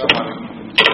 السلام عليكم.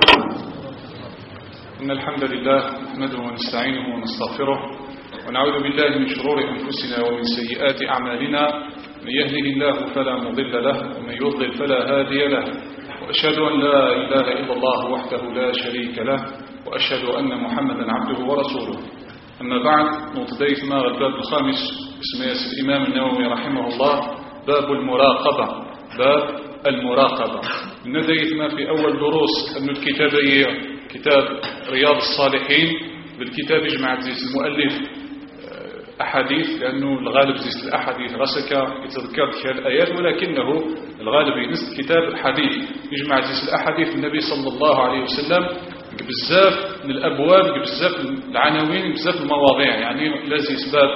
إن الحمد لله نحمده ونستعينه ونستغفره ونعوذ بالله من شرور أنفسنا ومن سيئات أعمالنا. من يهده الله فلا مضل له ومن يضلل فلا هادي له، وأشهد أن لا إله إلا الله وحده لا شريك له، وأشهد أن محمدا عبده ورسوله. أما بعد، نتضيف ما الباب الخامس اسم الإمام النووي رحمه الله، باب المراقبة. باب المراقبة نديت ما في أول دروس أن الكتاب كتاب رياض الصالحين. بالكتاب يجمع زيس المؤلف أحاديث، لأنه الغالب زيس الأحاديث رسك يتذكر الآيات، ولكنه الغالب ينس كتاب الحديث يجمع زيس الأحاديث النبي صلى الله عليه وسلم بزاف من الأبواب، بزاف العناوين، بزاف المواضيع. يعني لازيس باب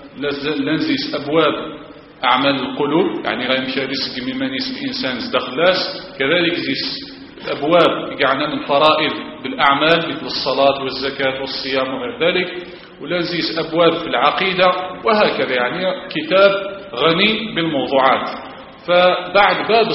لازيس أبواب أعمال القلوب، يعني غيمشي رزق مما نيس الإنسان زدخلاس. كذلك زيس الأبواب يقعنا من فرائض بالأعمال مثل الصلاة والزكاة والصيام وغير ذلك، ولازيس أبواب في العقيدة، وهكذا. يعني كتاب غني بالموضوعات. فبعد باب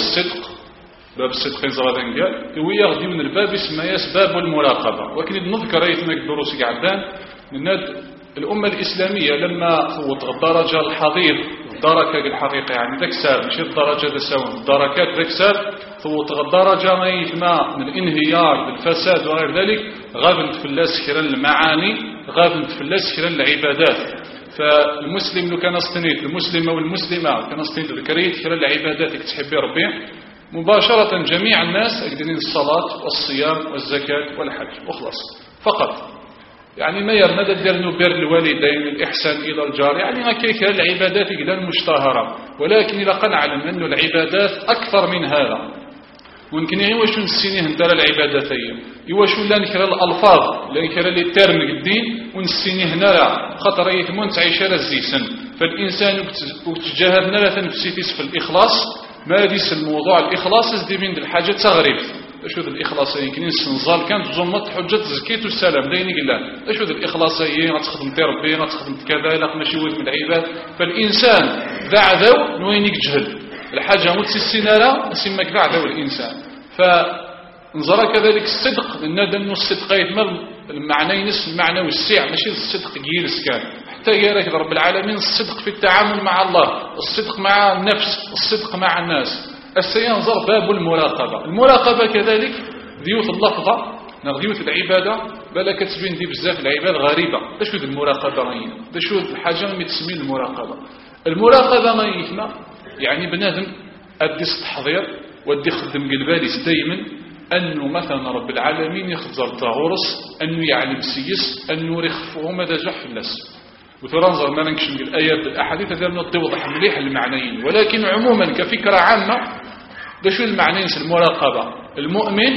الصدق زغدنجا ويغدي من الباب اسمه باب المراقبة. وكن نذكر ايتنا الدروس قعدان من الأمة الإسلامية لما فوت الدرجة الحضيض، الدركة الحقيقة، يعني تكسر مش الدرجة تساوي الدركات تكسر، فوت الدرجة ما يتما من الانهيار بالفساد وغير ذلك. غابن تفلس كرا المعاني، غابن تفلس كرا العبادات. فالمسلم لو كان استنيت المسلم والمسلمة كان استنيت ذكريت كرا العبادات تحبي ربي مباشرة. جميع الناس أقدرين الصلاة والصيام والزكاة والحج وخلاص فقط. يعني ما يرمد ديرنو بر الوالدين، الإحسان إلى الجار، يعني ما كيك العبادات قدر مشتهرة. ولكن إذا قد نعلم أن العبادات أكثر من هذا، ممكن يواشون السنين هندر العبادتين، يواشون لا نكرا الألفاظ، لا نكرا لي الترم الدين ونسيني هنا لا خطر يتمون تعيش الزيسن. فالإنسان وتجاهد نلا نفسيتيس في الإخلاص. ما ديس الموضوع الإخلاص دي من الحاجة تغريب. أشوف الإخلاص يمكن السنزال كانت زمت حجة زكية والسلام دين قال أشوف الإخلاص غتخدم ربي، غتخدم كذا، لا ماشي ود من العباد. فالإنسان ذا عذو نوين يجهل الحاجة متسسينارا سمك ذا عذو الإنسان. فنظر كذلك الصدق، لأن دنو الصدق يتمر المعنى نفس المعنى والسع، ماشي الصدق جيلس كان حتى يراك رب العالمين. الصدق في التعامل مع الله، الصدق مع النفس، الصدق مع الناس. السينظر باب المراقبة. المراقبة كذلك ذيوث اللفظة ذيوث العبادة، بلا كتبين دي بزاف العباد غريبة. شو ذي المراقبة غينا؟ شو الحاجة اللي تسمين المراقبة؟ المراقبة غينا يعني بنادم أدي التحضير وأدي خدم قلباليس دايما أنه مثلا رب العالمين يخزر تغورس، أنه يعلم سيس، أنه يخفه ماذا جح في الناس. وترنظر ما ننكشم الآيات بالأحاديث هذا نوضح مليح المعنيين. ولكن عموما كفكرة عامة شو المعنيين في المراقبة؟ المؤمن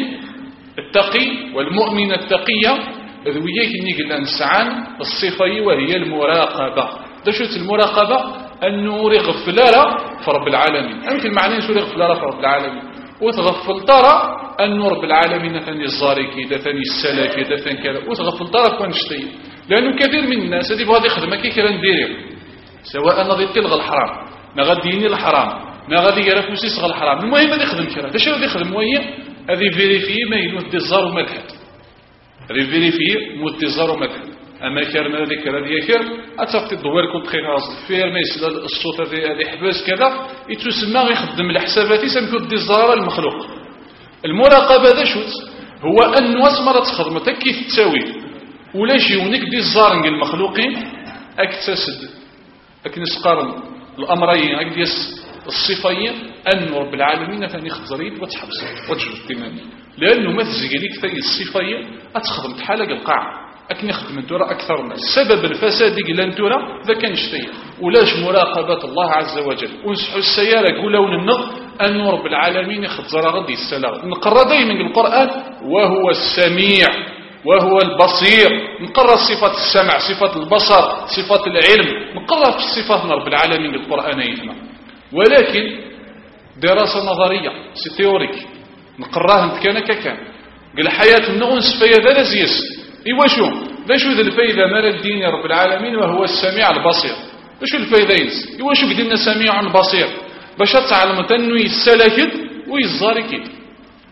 التقي والمؤمن التقية ذويك نيجي الأنسعان الصفة وهي المراقبة. شو المراقبة؟ أنه يغفل في رب العالمين. أنت المعنيين شو يغفل في رب العالمين، وتغفل ترى أن رب العالمين ثاني الزاري كذا، ثاني السلا كذا، ثاني كذا، وتغفل ترى كون شتي. لأنه كثير من الناس هذه بغادي يخدم كي كلا ندير، سواء غادي تلغى الحرام، ما غادي يني الحرام، ما غادي يعرف واش يصغى الحرام. المهم غادي يخدم كذا. اش غادي يخدم وهي هذه فيريفي ما يلون ديزار وما الحد، هذه فيريفي مو ديزار وما الحد. اما كان هذيك هذه كير اتفقد الدوار كنت خير راس الفير ما يسال الصوت هذه حباس كذا يتسمى يخدم الحسابات يسمى ديزار المخلوق. المراقبه ذا شوت هو ان واسمر تخدم كيف تساوي ولا شي ونك دي الزارنج المخلوقين اكتسد اكنسقارن الامرين اكديس الصفين ان رب العالمين ثاني خزريت وتحبس وتجد الدماني. لانه ما تزقليك ثاني الصفين اتخدم تحالق القاع اكن يخدم الدورة اكثر الناس. سبب الفساد قلان الدورة ذا كان يشتي ولاش مراقبة الله عز وجل. ونسحوا السيارة قولوا النغ ان رب العالمين خزر غدي السلام. نقرأ دايما القرآن وهو السميع وهو البصير. نقرأ صفة السمع، صفة البصر، صفة العلم، نقرأ في صفات رب العالمين القرآنية. ولكن دراسة نظرية تيوريك نقراها نتكانا كان قال حياة النغنس فيا ذا لزيس إيواشو باش ذا الفايدة مال الدين يا رب العالمين وهو السميع البصير. باش الفايدة ينس إيواشو قدنا سميع بصير باش تعلم تنو يسلكد ويزاركد.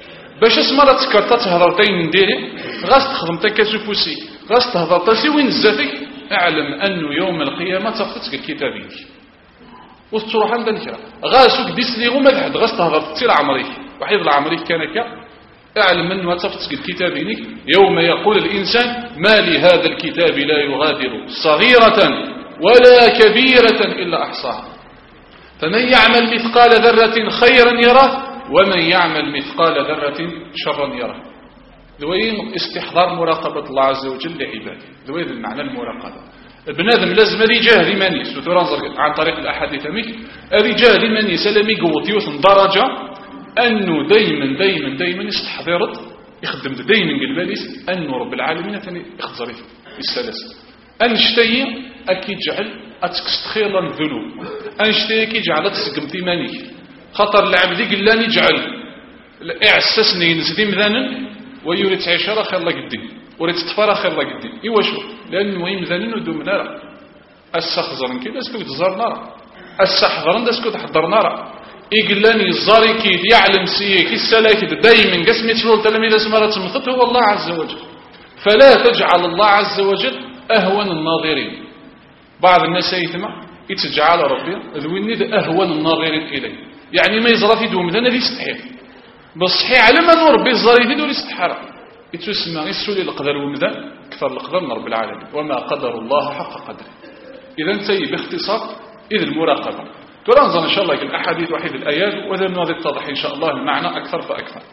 باش اسمرا تكرتا تهضرتين نديري غاس تخدم تكاسفوسي غاس تهضر تاسي وين زاتك اعلم انه يوم القيامه تفتك الكتابيك وتروح عند الكرا غاسوك ديسلي غو ما حد غاس تهضر تصير عمريك وحيد العمريك كان كا اعلم انه تفتك الكتابينك يوم يقول الانسان ما لهذا الكتاب لا يغادر صغيره ولا كبيره الا احصاها فمن يعمل مثقال ذره خيرا يره ومن يعمل مثقال ذرة شرا يره. ذوين استحضار مراقبة الله عز وجل لعباده. ذوين المعنى المراقبة. بنادم لازم رجال لمن سترانزر عن طريق الأحاديث ميك رجال لمن سلمي قوتيوث درجة أنه دايما يستحضرت يخدم دايما قلباليس أنه رب العالمين ثاني يخزري السلاسل أنشتي أكيد جعل أتكستخيلا الذنوب أنشتي أكيد جعل أتسقم ثمانيك خطر العبد قلان يجعل اعسسني ينزدي مذانا ويريد عشرة خير الله قدين وريد تفارة خير الله قدين إيوا شو لأنه وين مذانا ودوم نارا السخزرن كده اسكو تزار نارا السحضرن اسكو تحضر نارا إقلان يزاري كيد يعلم سيك السلاكد دايما قسمي تلول تلميذ اسمارة تمثت هو الله عز وجل فلا تجعل الله عز وجل أهون الناظرين بعض الناس يتمع يتجعل ربي ذويني أهون الناظرين إليه يعني ما يزرى في دوم ذا يستحيل بالصحيح على ما نور بيزرى في دول يستحرى يتسمى يسولي القدر ومذان كثر القدر من رب العالمين وما قدر الله حق قدره إذا انتهي باختصار إذ المراقبة ترانزل إن شاء الله الأحاديث وحيد الآيات وذا الناظر يتضح إن شاء الله المعنى أكثر فأكثر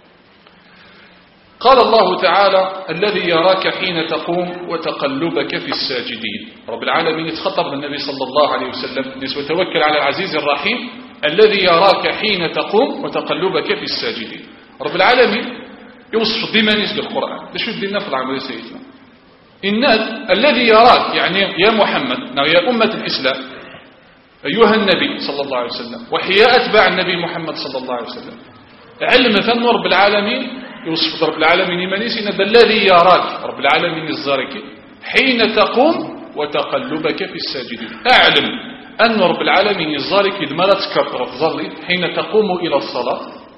قال الله تعالى الذي يراك حين تقوم وتقلبك في الساجدين رب العالمين يتخطب النبي صلى الله عليه وسلم وتوكل على العزيز الرحيم الذي يراك حين تقوم وتقلبك في الساجدين رب العالمين يوصف الضمانيس بالقرآن ليش يدينا في العمل سيدنا الناس الذي يراك يعني يا محمد يا أمة الإسلام أيها النبي صلى الله عليه وسلم وحيا أتباع النبي محمد صلى الله عليه وسلم علم ثم رب العالمين يوصف رب العالمين إيمانيس إن الذي يراك رب العالمين الزارك حين تقوم وتقلبك في الساجدين أعلم أن رب العالمين يزارك إذ ما لا تكرر تظلي حين تقوم إلى الصلاة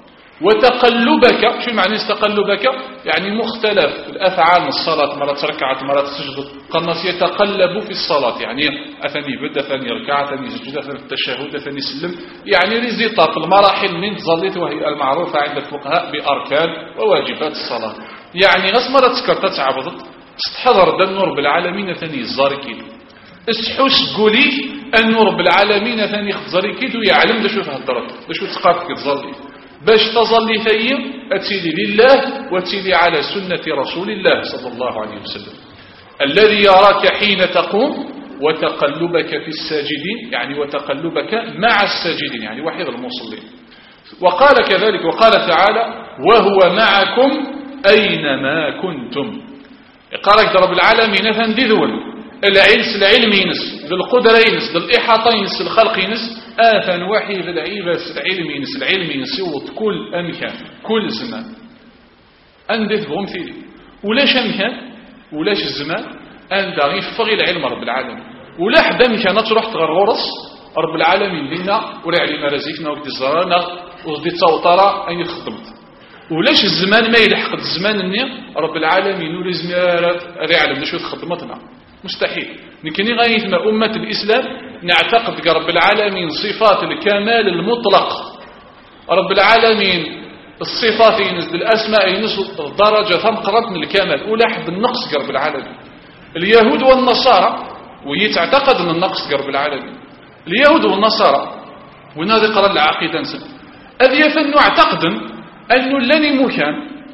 وتقلبك شو معنى تقلبك يعني مختلف الأفعال من الصلاة مرة ركعت مرة تسجد قناص يتقلب في الصلاة يعني أثني بدأ ثاني ركعة ثاني سجد ثاني التشهد ثاني سلم يعني رزيطة في المراحل من تظليت وهي المعروفة عند الفقهاء بأركان وواجبات الصلاة يعني غس مرة تكرر تعبضت استحضر دم رب العالمين ثاني الزاركين اسحوس قولي أن رب العالمين ثاني خزري كيدو يعلم دا شو تهدرت دا شو تقاتك تظلي باش تظلي ثيم أتيلي لله وأتيلي على سنة رسول الله صلى الله عليه وسلم الذي يراك حين تقوم وتقلبك في الساجدين يعني وتقلبك مع الساجدين يعني وحيد المصلين وقال كذلك وقال تعالى وهو معكم أينما كنتم قالك رب العالمين فاندذون العلم ينس بالقدرة ينس بالإحاطة ينس الخلق ينس آثن وحي بالعيبة العلم ينس يوط كل أمكان كل زمان أندث بهم فيه ولاش أمكان ولاش الزمان أن يفغي العلم رب العالمين ولا حد أمكان تروح تغرغرس رب العالمين لنا ولا علم رزقنا وقت الزرانا وقت التوطرة أن يخدمت ولاش الزمان ما يلحق الزمان النية رب العالمين ولازم يعلم شو تخدمتنا مستحيل لكن غاية ما أمة الإسلام نعتقد رب العالمين صفات الكمال المطلق رب العالمين الصفات ينزل الأسماء ينزل درجة ثمقرت من الكمال ولا حد النقص رب العالمين اليهود والنصارى ويتعتقد أن النقص رب العالمين اليهود والنصارى ونادي قرار العقيدة نسل أذ يفن اعتقد أنه لن مكان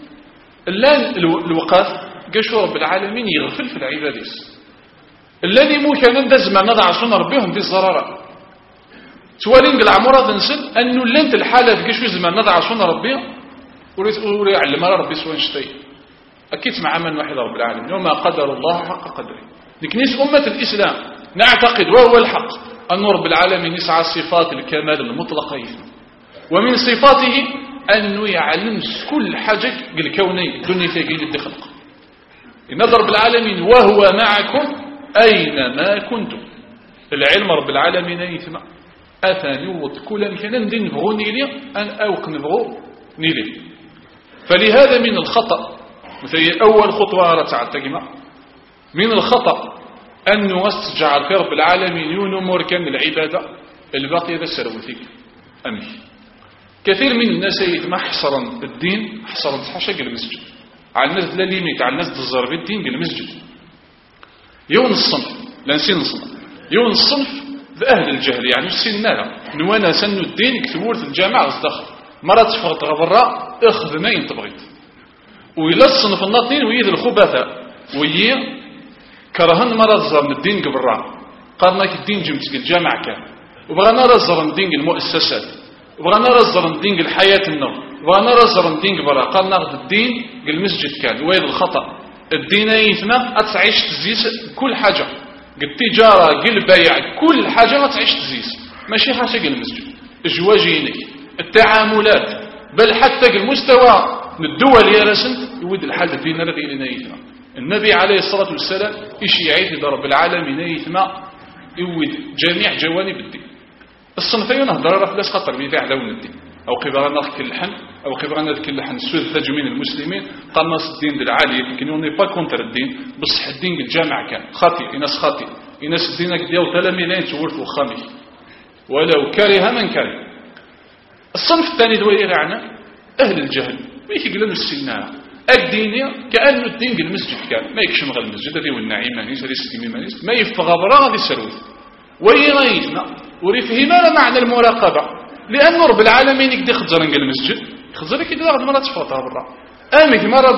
لن الوقات قشوا رب العالمين يغفل في العبادة الذي ممكن أن دزم نضع صنع ربهم في الزرارة توالين العمورة تنسل أنه لنت الحالة في قشو زمان نضع صنع ربهم ويعلم ربي سوى نشتي أكيد مع من واحد رب العالمين وما قدر الله حق قدره لكنيس أمة الإسلام نعتقد وهو الحق أن رب العالمين يسعى صفات الكمال المطلقة ومن صفاته أنه يعلم كل حاجة الكوني دوني فيقين الدخلق إن رب العالمين وهو معكم أينما كنتم العلم رب العالمين يثمع أثاني وكل كان ندين نبغو نيلي أن أوق نبغو نيلي فلهذا من الخطأ مثل أول خطوة رتعتقما من الخطأ أنه استجعل في رب العالمين ينمر كان العبادة الباقي ذا سروثيك أمي كثير من الناس يتم حصرا الدين حصرا حاشا المسجد على الناس لا ليميت على الناس تزر بالدين المسجد يون الصنف لا نسين الصنف يون الصنف ذا أهل الجهل يعني السنة نوانا سنو الدين كثور في الجامعة الزدخل مرة تفغط غبراء اخذ ما ينتبغيت وإلا الصنف الناطين ويد الخبثاء ويي كرهن مرة زر من الدين قبراء قالنا الدين جمتك الجامعة كان وبغانا رزر الدين المؤسسات وبغانا رزر الدين الحياة النوم وبغانا رزر الدين قبراء قال ناخذ الدين المسجد كان ويد الخطأ الدين يثنى أتعيش تزيس كل حاجة التجارة البيع كل حاجة أتعيش تزيس ماشي حاجة المسجد الجواجينك التعاملات بل حتى المستوى من الدول يا رسنت يود الحال الدين الذي لنا يثنى النبي عليه الصلاة والسلام يشيعيت رب العالمين يثنى يود جميع جوانب الدين الصنفين هضر فلاس خطر بيداع لون الدين أو قبغانا كلحن أو قبغانا كلحن سذج من المسلمين قال ناس الدين العالي لكن يوني با كونتر الدين بصح الدين الجامع كان خاطئ إناس خاطئ إناس الدين ديال تلاميذين تورثوا خامي ولو كره من كره الصنف الثاني دوي غانا أهل الجهل ويثقلوا السنة الدينية كأنه الدين المسجد كان ما يكشم غير المسجد هذه والنعيم مانيس هذه السكيمي مانيس ما يفغى برا غادي السروث ويغيثنا وريفهما معنى المراقبة لأن رب العالمين يقدر يخزر المسجد يخزر كده غد مرة تفغطها برا آمك مرة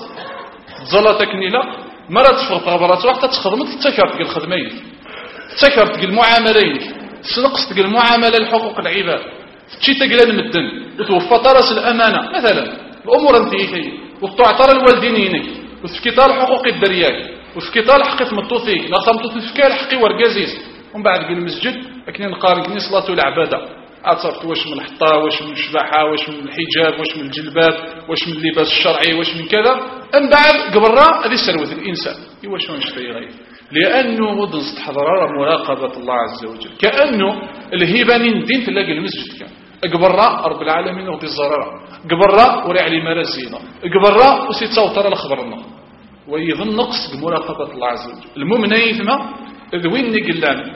تزلط كنيلة مرة تفغطها برا واحدة تخدمت تسكرت الخدمين تسكرت المعاملين سنقصت المعاملة لحقوق العباد تشي تقلان المدن وتوفى طرس الأمانة مثلا الأمور انتهي وتعطر الوالدينينك وتفكيطال حقوق الدرياك وتفكيطال حقيقة مطوثي نخمطو تفكال حقي ورقازيز ومن بعد قل المسجد أكنين نقارن كنين صلاة العبادة عصرت واش من الحطة واش من الشباحة واش من الحجاب واش من الجلباب واش من اللباس الشرعي واش من كذا من بعد قبرا هذه سروة الإنسان واش نشتري غير لأنه غد نستحضر مراقبة الله عز وجل كأنه الهيبانين الدين تلاقي المسجد كان قبرا رب العالمين وغدي الزرارة قبرا وري علي مرازينا قبرا وسيتصوتر الخبرنا ويظن نقص بمراقبة الله عز وجل المؤمن يثمى ذوين قلان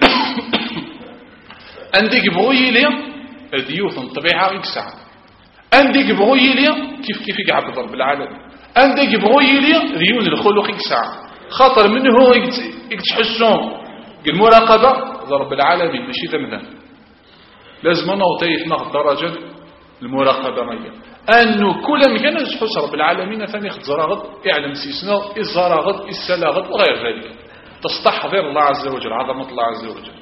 عندك بغوي لي الديوث الطبيعة يكسع عندك بغوي لي كيف يقعد رب العالمين عندك بغوي لي ذيون الخلق يكسع خاطر منه يتحسون المراقبة رب العالمين ماشي ذمذان لازم نوطيف ناخذ درجة المراقبة مية أنه كل مكان يحس رب العالمين ثاني خزراغد يعلم سيسنا الزراغد السلاغد وغير ذلك تستحضر الله عز وجل عظمة الله عز وجل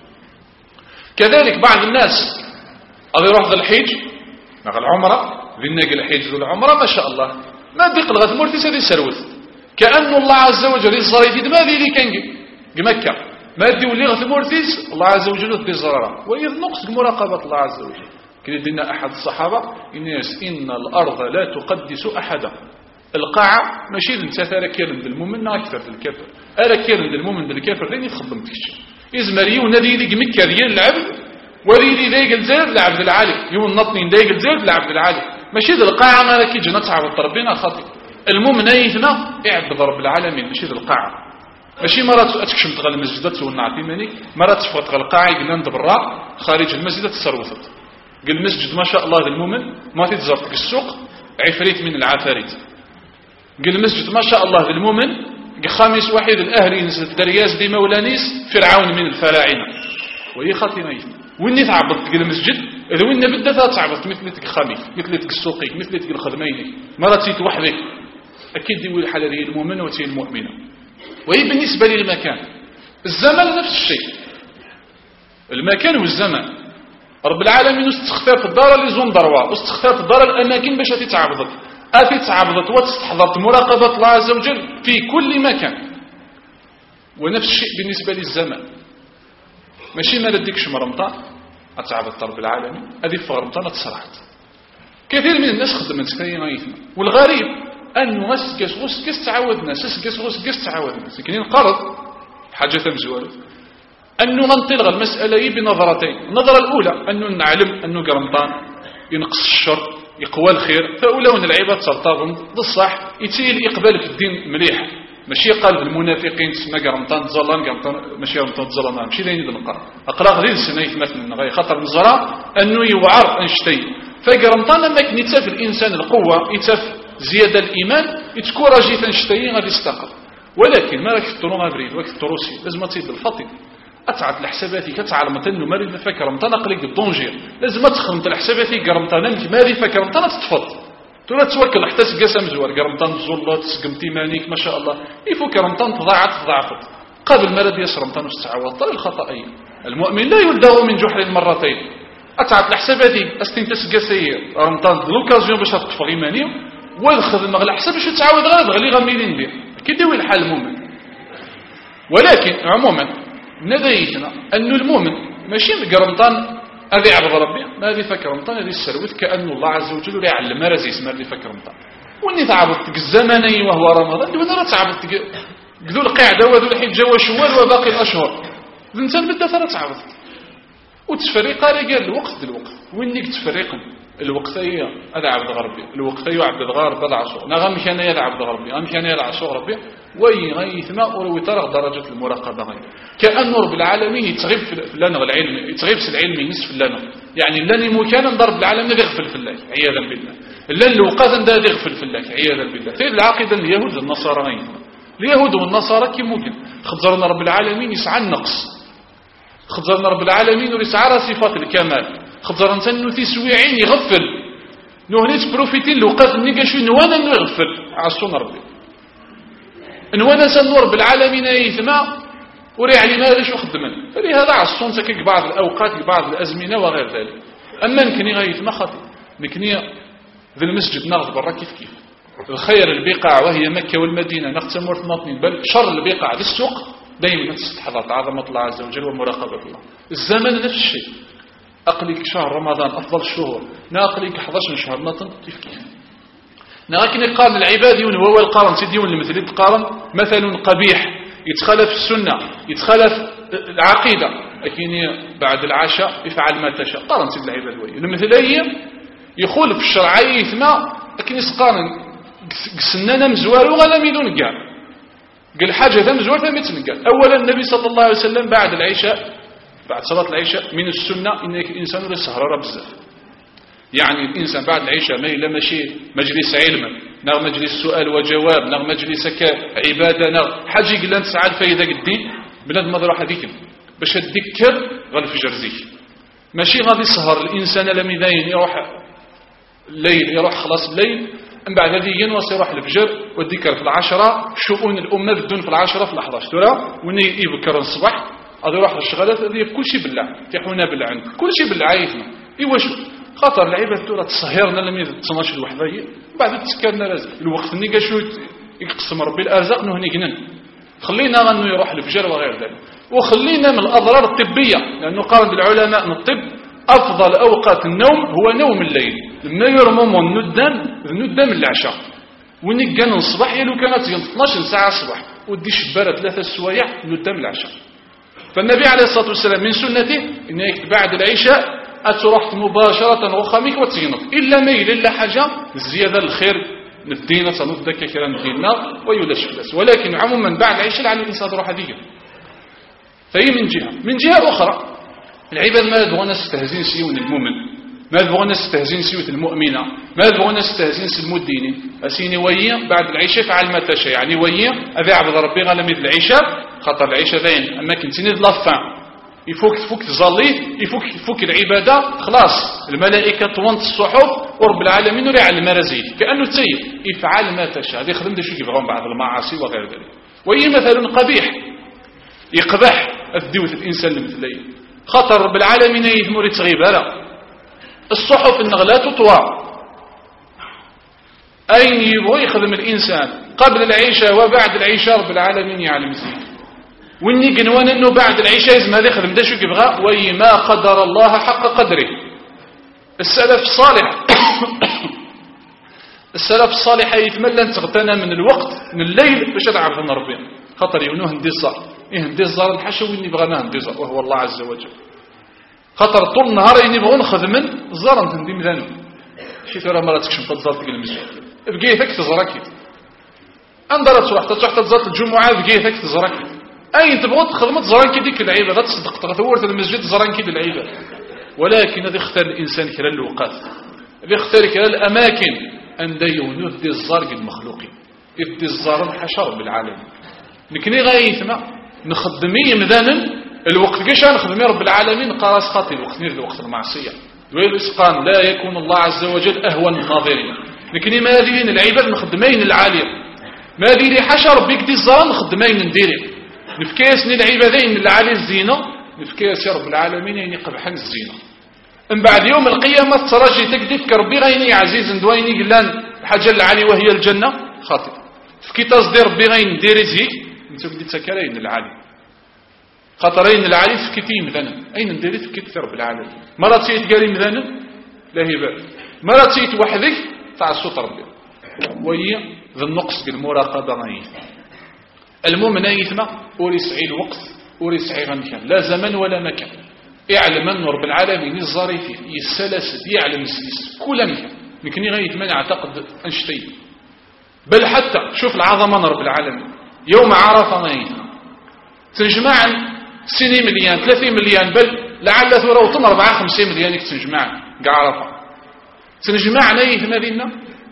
كذلك بعض الناس أضي يروح ذا الحج مع العمرة ذي الحج ذو العمرة ما شاء الله ما ديق لغة مورتيس هذه سروث كأن الله عز وجل يصريد ما ذي اللي كان مكة ما دي ولي غة مورتيس الله عز وجل ذي الزرارة وإذ نقص مراقبة الله عز وجل كان يدينا أحد الصحابة إن الأرض لا تقدس أحدا القاعة ماشي لنتاثر كيرن بالمؤمن أكثر الكافر أرى كيرن بالمؤمن بالكافر لين يتخدم تكشي إزمريون ذي لي مكة ديال العبد وليلي دايق الزاد لعبد العالي يوم نطنين دايق الزاد لعبد العالي ماشي ذا القاعة ما راكي جنا تعبد ربنا خاطئ المؤمن يثنى يعبد رب العالمين ماشي ذا القاعة ماشي مرات أتكشم تغل المسجدات ونعطي ماني مرات تفوت تغل القاعة يقلنا برا خارج المسجد تسروثت قال المسجد ما شاء الله المؤمن ما تتزرط في السوق عفريت من العفاريت قال المسجد ما شاء الله المؤمن قال خامس واحد الأهلي الدرياز دي مولانيس فرعون من الفراعنة وهي خاتمة وين تعبط قال المسجد إذا وين بدأ تعبط مثلتك خامس مثلتك السوقي مثلتك الخدمين مرات تيتوحدك أكيد يقول الحالة هي المؤمن وتي المؤمنة وهي بالنسبة للمكان الزمن نفس الشيء المكان والزمن رب العالمين استختار في الدار اللي زون دروا واستختار في الدار الأماكن باش تتعبضت أتتعبضت وتستحضرت مراقبة الله عز وجل في كل مكان ونفس الشيء بالنسبة للزمن ماشي ما رديكش مرمطان أتعبضت رب العالمين هذه في رمضان تصرحت كثير من الناس خدمت كثير غيثنا والغريب أنه غسكس تعودنا غسكس تعودنا لكن نقرض حاجة مزوالة أنه ننطلق المسألة بنظرتين النظرة الأولى أنه نعلم أنه قرمطان ينقص الشر يقوى الخير فأولون العباد ترتاضهم بالصح يتيل إقبال في الدين مليح ماشي قلب المنافقين تسمى قرمطان تزلان قرمطان ماشي قرمطان تزلان ماشي لين بالنقار أقرأ غير السنة مثلا غير خطر نزرة أنه يوعر أنشتي فقرمطان لما يتف الإنسان القوة يتف زيادة الإيمان يتكوراجي تنشتي غادي يستقر ولكن ما راك تطرو غابريد وراك تطروسي لازم تصيد الفطن أتعط الحساباتي كتعلم أنه ماري فكر مطانا قليك الدونجير لازم تخدم الحساباتي قرمطان ماري فكر مطانا تتفض تلا توكل حتى تقسم زوار قرمطان زولات تسقمتي مانيك ما شاء الله يفو قرمطان تضاعفت قبل مرض يسر مطان استعوض طال الخطأ أي المؤمن لا يلدغ من جحر مرتين أتعط الحساباتي أستين تسقسي قرمطان لوكازيون باش تطفغ إيماني والخدمة غلا حساب باش تعاود غالي غميلين دير كي داوي الحال المؤمن ولكن عموما ندايتنا أن المؤمن ماشي قرمطان هذه عبد ربي ما هذه فكر رمضان هذه السروت كأن الله عز وجل يعلم رزيز ما هذه فكر رمضان واني تعبت الزمني وهو رمضان وانا راه تعبت قدوا القاعده وذو الحجه وشوال وباقي الاشهر الانسان بدا ترى تعبت وتفريق راه قال الوقت وينك تفريق الوقت هي هذا عبد غربي الوقت هي عبد الغرب العصر انا غير كان يا عبد غربي غير كان يا العصر ربي وي غيثما وروي ترى درجه المراقبه غير كأن رب العالمين يتغيب في اللنغ العلمي يتغيب في العلمي نصف اللنغ يعني لاني مكان ضرب العالمين يغفل في الله عياذا بالله لان الوقت ده يغفل في الله عياذا بالله في العقيده اليهود والنصارى غير اليهود والنصارى كي ممكن خزرنا رب العالمين يسعى النقص خزرنا رب العالمين يسعى صفات الكمال خزرنا تنو تسويعين يغفل نهنيت بروفيتين الوقت نيجا شو نوانا يغفل عصون ربي نوانا سنور بالعالمين يثمى وري يعني ما ليش خدمن فلهذا عصون تكيك بعض الاوقات بعض الازمنه وغير ذلك اما نكني غايت ما خاطي نكني ذا المسجد ناخذ برا كيف الخير البقاع وهي مكه والمدينه نختمر تناطني بل شر البقاع للسوق دائما تستحضر عظمه الله عز وجل ومراقبه الله الزمن نفس الشيء اقليك شهر رمضان افضل الشهور ناقليك 11 شهر ناطن كيف لكن يقارن العباد وهو القارن سيديون المثل يتقارن مثل قبيح يتخلف السنة يتخلف العقيدة لكن بعد العشاء يفعل ما تشاء قارن سيد العباد وهي المثلية يخول في الشرعية ثم لكن يسقارن قسنانا مزوار وغلا ميدون قال قال حاجة ثم مزوار ثم قال أولا النبي صلى الله عليه وسلم بعد العشاء بعد صلاة العشاء من السنة إنك الإنسان لسهر بزاف يعني الإنسان بعد العشاء ما إلا ماشي مجلس علم نغ مجلس سؤال وجواب نغ مجلس عبادة نغ حاجة قلنا تسعى الفايدة قدين بلاد ما ضروح هذيك باش تذكر غالفجر زيك ماشي غادي يسهر الإنسان لم يدين يروح الليل يروح خلاص الليل من بعد هذه ينوص يروح الفجر والذكر في 10 شؤون الأمة بدون في 10 في 11 ترى وين يبكر الصباح هذا يروح للشغلات هذه كل شيء بالله تحونا بالله عندك كل شيء بالله عايفنا إيوا شو خاطر العباد تورا تصهرنا لم يتصناش الوحدة بعد تسكرنا رزق الوقت نيجا شو يقسم ربي الأرزاق نهني جنن خلينا غنو يروح الفجر وغير ذلك وخلينا من الأضرار الطبية لأنه قال بالعلماء أن الطب أفضل أوقات النوم هو نوم الليل لما يرمم الندم العشاء ونيجا الصباح يلو كانت 12 ساعة الصباح ودي شبارة 3 سوايع ندم العشاء فالنبي عليه الصلاة والسلام من سنته إنه بعد العشاء أتروح مباشرة وخاميك وتسينك إلا ميل إلا حاجة زيادة الخير ندينا سنضدك كلام ندينا ويلاش فلاس ولكن عموما بعد العشاء على الإنسان تروح هذيك فهي من جهة أخرى العباد ما يبغون يستهزين سيون المؤمن ما يبغون يستهزين سيوة المؤمنة ما يبغون يستهزين سلمو الديني أسيني ويا بعد العشاء فعل ما تشاء يعني ويا أذي عبد ربي غلمي العشاء خطر العشاء ذين أما كنت ند لافان يفوك تظلي يفوك العبادة خلاص الملائكة طوانت الصحف ورب العالمين يرعى المرازيل كأنه تسير يفعل ما تشاء هذه خدم شو يبغون بعض المعاصي وغير ذلك وهي مثل قبيح يقبح الديوث الإنسان المثلية خطر رب العالمين يثمر يتغيب هلا الصحف النغلا تطوى أين يبغى يخدم الإنسان قبل العيشة وبعد العيشة رب العالمين يعلم زيك واني قنوان انه بعد العشاء يزم هذا يخدم ده شو يبغى وما قدر الله حق قدره السلف الصالح السلف الصالح يتمنى ان تغتنى من الوقت من الليل باش تعرف ان ربي خاطر يونوه ندي الزار ندي الزار الحشا وين يبغانا ندي الزار وهو الله عز وجل خاطر طول النهار يبغون نخدم الزار ندي مذانو شي راه ما راتكش تزار ديك المسجد بقيتك تزركي اندرت تروح تزار الجمعه بقيتك تزركي اي تبغى تخدم تزركي ديك العيبه غتصدق تغورت المسجد زرانكي ديال العيبه ولكن غادي يختار الانسان كلا الاوقات غادي يختار كلا الاماكن ان يونذ دي الزرق المخلوقين يدي الزار الحشر بالعالمين نكني غايثنا نخدمي مدانا الوقت كاش نخدمي رب العالمين قراص خاطي الوقت نير الوقت المعصيه دويل اسقان لا يكون الله عز وجل اهون الناظرين لكن ما هذه العباد نخدمين العاليه ما هذه حشر بك دي الزار نخدمين نديري نفكاسني العبادين العالي الزينه نفكاس رب العالمين يعني قبحا الزينه من بعد يوم القيامه تراجي تكذب ربي غيني عزيز دويني قلان الحاجه العاليه وهي الجنه خاطئ فكي تصدير ربي غين ديري زيك انت بديت سكرين العالي خاطرين العالي فكيتي مثلا اين نديري فكيت رب العالمين مرة تيت قالي مثلا لا هبال مرة تيت وحدك تاع الصوت ربي وهي ذا النقص بالمراقبه غايث المؤمن يثمى وريسعي الوقت وريسعي غنكان لا زمن ولا مكان يعلم ان رب العالمين الظريفي يسلسل يعلم السيس كل مكان لكني غيثمى نعتقد انشتي بل حتى شوف العظمه رب العالمين يوم عرفه غايثمى تنجمع سنين مليان 30 مليان بل لعل ثروة 4-5 مليان تنجمع كاع عرفه تنجمع نايثنا دينا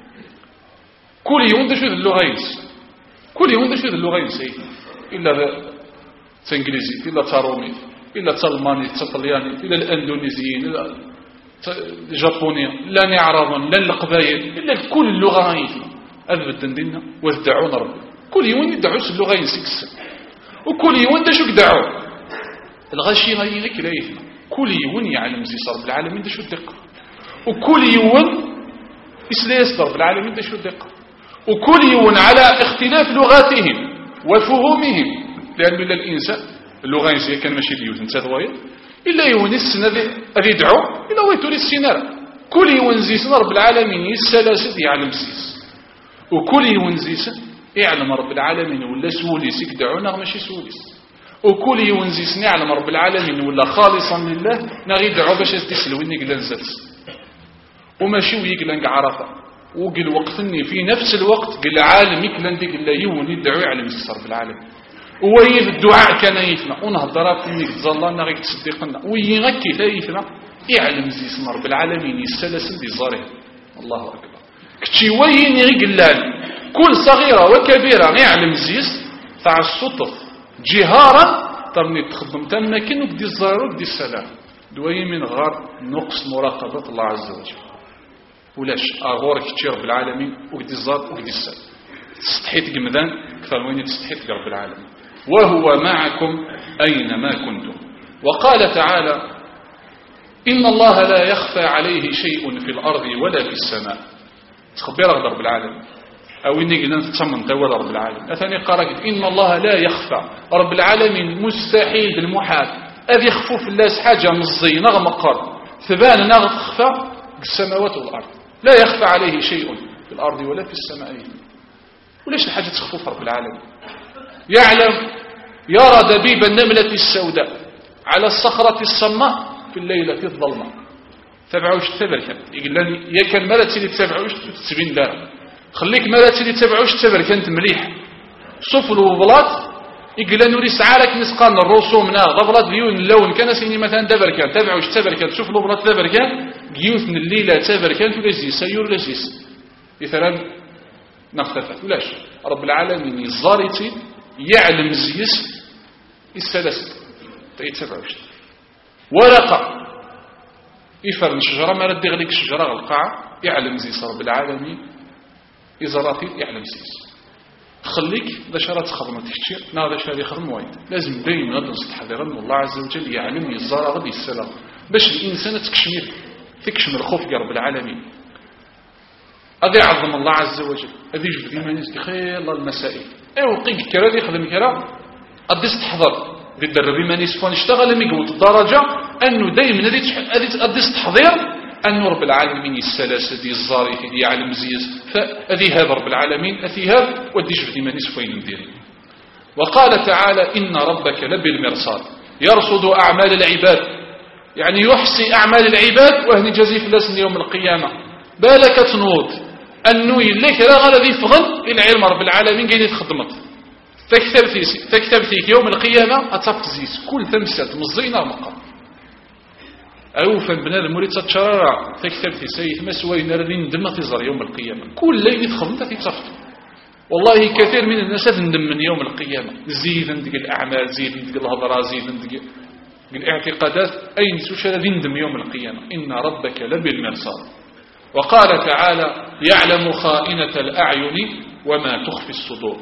كل يوم داش اللغينس كل يوم داش اللغينس الا تانجليزي الا تارومي الا تالماني تالطلياني الا الاندونيسيين الا الجابونيه لا نعرضا لا القبائل الا كل اللغه غايثنا اذبت ديننا وادعون ربي كل يوم يدعوش اللغه ينسكس وكل يوم داش يدعو الغشي غير كلايثنا كل يوم يعلم زي رب العالمين داش الدقه وكل يوم يسليس رب العالمين داش الدقه وكل يوم على اختلاف لغاتهم وفهومهم لان الانسان اللغه ينسي كان ماشي بيوت انت ضوير الا يوم السنه هذه يدعو الا ويتوري السينار كل يوم زيس رب العالمين يسلاسد يعلم زيس وكل يوم زيس يعلم رب العالمين ولا سوليس يدعونا ماشي سوليس وكل يوم زيس يعلم رب العالمين ولا خالصا لله نغي يدعو باش يستسلويني قلان زلس وماشي ويقلان عرفه وقل وقتني في نفس الوقت قل عالم يقلان ديك لا يون يدعو يعلم زيس رب العالمين وهي الدعاء كان يفنا ونهضر فيك تزلنا غيك تصدقنا ويغكي ثايفنا يعلم زيس رب العالمين يسلسل دي الظاهر الله اكبر كتشي وين يقلان كل صغيره وكبيره يعلم زيس تاع الصدف جهارا ترني تخدم تماكن ودي الظاهر ودي السلام دوي من غار نقص مراقبه الله عز وجل ولاش اغورك كتشي رب العالمين ودي الظاهر ودي السلام تستحيت قمدان كثر وين تستحيت رب العالمين وهو معكم أينما كنتم وقال تعالى إن الله لا يخفى عليه شيء في الأرض ولا في السماء تخبير رب العالمين أو إني قلنا تتمن تولى رب العالمين أثني قرأت إن الله لا يخفى رب العالمين مستحيل بالمحال أذي يخفوف الله حاجة مزي نغم قال ثبان نغم تخفى السماوات والأرض لا يخفى عليه شيء في الأرض ولا في السماء وليش الحاجة تخفوف رب العالمين يعلم يرى دبيب النملة السوداء على الصخرة الصماء في الليلة الظلمة تبعوش تبركن يقول لي يا كان مرتي اللي تبعوش تسبين دار خليك مرتي اللي تبعوش تبركن مليح صفل وبلاط يقول لي نوري سعالك مسقان الرسومنا غبلات ديون اللون كان سيني مثلا دبركن تبعوش تبركن صفل وبلاط تبركن جيوث من الليلة تبركن تلزي سيور لزيس مثلا نختفت ولاش رب العالمين الزارتي يعلم زيس السلاسل تيتبعوش ورقة يفرن شجرة ما ردي غليك شجرة القاعة يعلم زيس رب العالمين إذا راتي يعلم زيس خليك ذا شرات خدمة تشتير ذا شرات يخدم وايد لازم دايما غدا نستحضر أن الله عز وجل يعلم الزارة غدي السلام باش الإنسان تكشمر الخوف يا رب العالمين أذي عظم الله عز وجل أذي جبت إيمان خير الله المسائل وقيك كرا دي خدم كرا أدي استحضر بيدرب إيمان يسفون اشتغل ميقوت الدرجة أنه دايما أدي استحضر أن رب العالمين السلاسة دي الزاري دي عالم زيز فأذي هذا رب العالمين أذي هذا ودي جبت إيمان يسفين مديرين وقال تعالى إن ربك لبالمرصاد يرصد أعمال العباد يعني يحصي أعمال العباد وهن جزيف لسن يوم القيامة بالك تنوض أنه يليك لا غالذي فغن العلم رب العالمين قاين يتخدمت تكتبتيك يوم القيامة أتفزيس كل تمسات مزينة مقام أوفا بنادم ولي تتشرع تكتبتي سيد مسوين الذي ندم تزر يوم القيامة كل ليل يتخدمت تتصفت والله كثير من الناس تندم من يوم القيامة زيد عندك الأعمال زيد عندك الهضرة زيد عندك الاعتقادات أين سوش الذي ندم يوم القيامة إن ربك لبالمرصاد وقال تعالى يعلم خائنة الأعين وما تخفي الصدور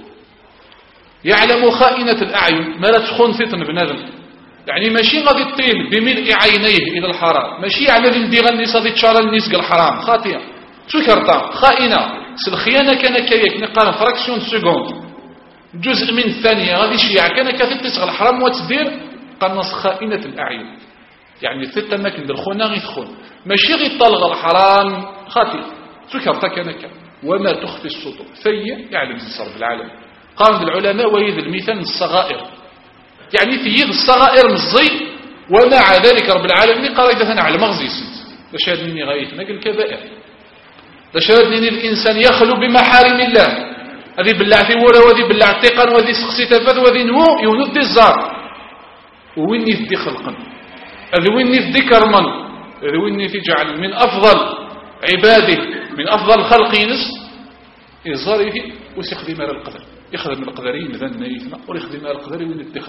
يعلم خائنة الأعين ما لا تخون فتن بنادم يعني ماشي غادي طيب بملء عينيه إلى الحرام ماشي على ذي غني صدي تشارى الناس الحرام خاطئة سكرتا خائنة الخيانة كان كيك نقال فراكسيون سكوند جزء من ثانية غادي شيع كان كثير الحرام وتدير قنص خائنة الأعين يعني ثلاثة ما كندير خونا غي تخون ماشي غي طلغ الحرام خاطئ سكرتا كان وما تخفي الصدور ثي يعلم زي العالم قال العلماء ويذ المثال الصغائر يعني تيذ الصغائر مزي ومع ذلك رب العالمين قال إذا أنا على مغزي سنت لشاهدني غايتنا الكبائر لشاهدني الإنسان يخلو بمحارم الله هذه بالله ثورة وذي بالله تقن وذي سقسي تفذ وذي نمو يوند الزار وويني ذي خلقا هذا ويني ذي كرما هذا ويني تجعل من أفضل عباده من أفضل خلق ينس إزاره وسيخدم على القدر يخدم القدرين ذن يثنى ويخدم على القدر وين الدخل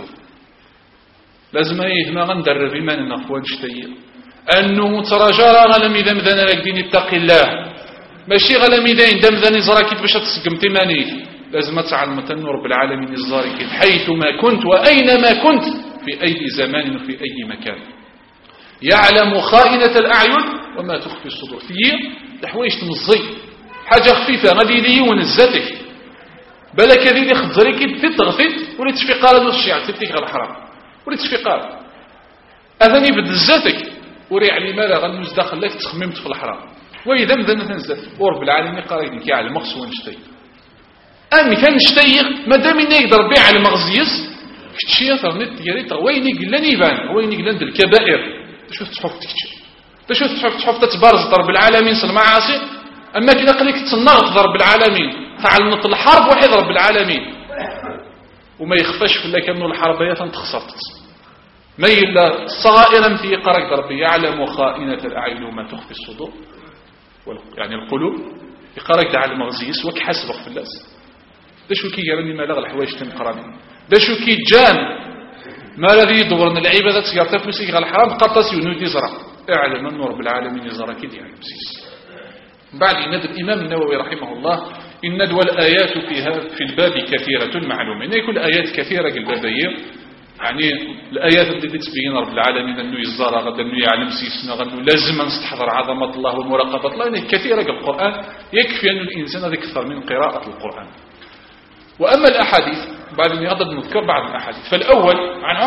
لازم يثنى غندرب إيماننا فوانشتي أنه ترجى غلم إذا مذن لك دين اتقي الله ماشي غلم إذا إن دمذن زراكيت باش تسقم تمانيك لازم تعلم النور بالعالمين الزاركيت حيثما كنت وأينما كنت في أي زمان وفي أي مكان يعلم خائنة الأعين وما تخفي الصدور فيه تحويش تمزي حاجة خفيفة غادي ليون الزاتك بالك هذه خضريك تتغفت ولي تشفي قال نص الشيعة تبتيك على الحرام ولي تشفي قال أذني بدزاتك وري علي مالا غنوز داخل لك تخممت في الحرام وإذا مدنا تنزل ورب العالمين قارينك على المغص ونشتي أمي كان نشتي مادام يقدر بيع على المغزيس كتشي ثرنت ديالي وين يقلن يبان وين يقلن الكبائر شوف تحف تكتشف شوف تحف تتبارز ضرب العالمين المعاصي أما كنا قليك تنغط ضرب العالمين تعلمت الحرب وحيد رب العالمين وما يخفاش في الله كأنه الحرب هي تخسرت ما إلا الصغائر في قرق ربي يعلم خائنة الأعين وما تخفي الصدور يعني القلوب يقرق على المغزيس وكحسبق في الناس ده شو كي يرني ما لغى الحوايج تنقراني ده شو كي جان ما الذي يدورنا العبادة سيارتها فلوسك على الحرام قطس ينود يزرع اعلم النور بالعالمين يزرع كده يعني بسيس بعد إن الإمام النووي رحمه الله إن الآيات في الباب كثيرة معلومة إن يكون آيات كثيرة البابية يعني الآيات التي تبين رب العالمين أنه يزار غدا أنه يعلم سيسنا غدا لازم نستحضر عظمة الله ومراقبة الله إنه كثيرة القرآن يكفي أن الإنسان أكثر من قراءة القرآن وأما الأحاديث بعد أن يغضب نذكر بعض الأحاديث فالأول عن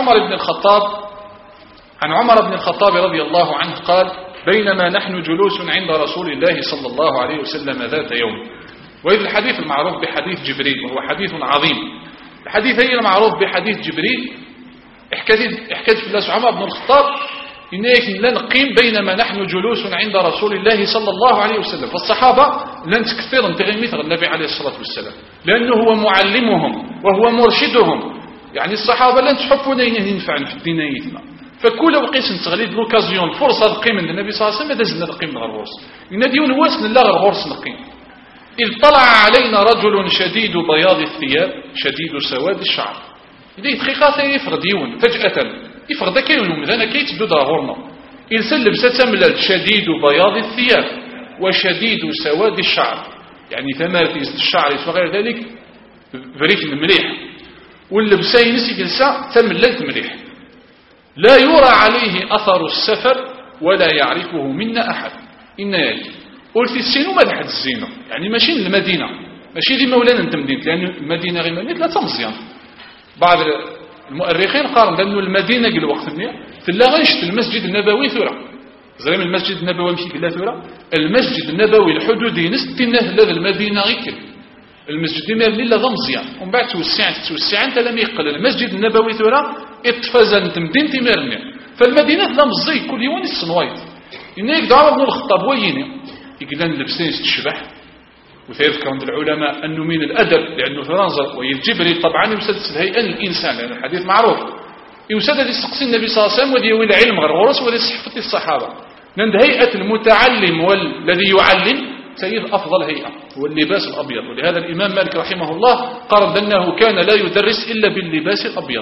عمر بن الخطاب رضي الله عنه قال بينما نحن جلوس عند رسول الله صلى الله عليه وسلم ذات يوم وإذ الحديث المعروف بحديث جبريل وهو حديث عظيم الحديث هي المعروف بحديث جبريل احكت في الله عمر بن الخطاب إنك لن نقيم بينما نحن جلوس عند رسول الله صلى الله عليه وسلم فالصحابة لن تكثر مثل النبي عليه الصلاة والسلام لأنه هو معلمهم وهو مرشدهم يعني الصحابة لن تحفون ينفع في الدينيتنا فكل وقيس تغليد لوكازيون فرصة نقيم من النبي صلى الله عليه وسلم دازنا نقيم من الغرس إن ديون واسن لا الغرس نقيم إذ طلع علينا رجل شديد بياض الثياب شديد سواد الشعر إذا دقيقة يفرد ديون فجأة يفرد كيون ومذانا كي تبدو غورنا إذ سلب ستملل شديد بياض الثياب وشديد سواد الشعر يعني ثمرة الشعر وغير ذلك فريق المليح واللبسين سيجلسا تمللت مليح لا يرى عليه أثر السفر ولا يعرفه منا أحد إن يجي قلت السين وما تحت الزينة يعني ماشي المدينة ماشي دي مولانا انت مدينة لأن المدينة غير مدينة لا تمزيان بعض المؤرخين قالوا لأنه المدينة قل وقت في الله غيشت المسجد النبوي ثورة زي ما المسجد النبوي مشي كلا ثورة المسجد النبوي الحدودي نستناه لذا المدينة غير المسجد النبوي لا ضمزيان ومن بعد توسع انت لم يقل المسجد النبوي ثورة اتفزن تمدين تمرني فالمدينة لا مزي كل يوم السنوايت إنك دعوة ابن الخطاب ويني يقدر لبسين تشبح ويذكر عند العلماء أنه من الأدب لأنه تنظر ويجبريل طبعا يوسد الهيئة الإنسان لأن الحديث معروف يوسد هذه السقسي النبي صلى الله عليه وسلم ودي العلم غير غرس وذي صحفة الصحابة لأن هيئة المتعلم والذي يعلم سيد أفضل هيئة هو اللباس الأبيض. ولهذا الإمام مالك رحمه الله قال أنه كان لا يدرس إلا باللباس الأبيض.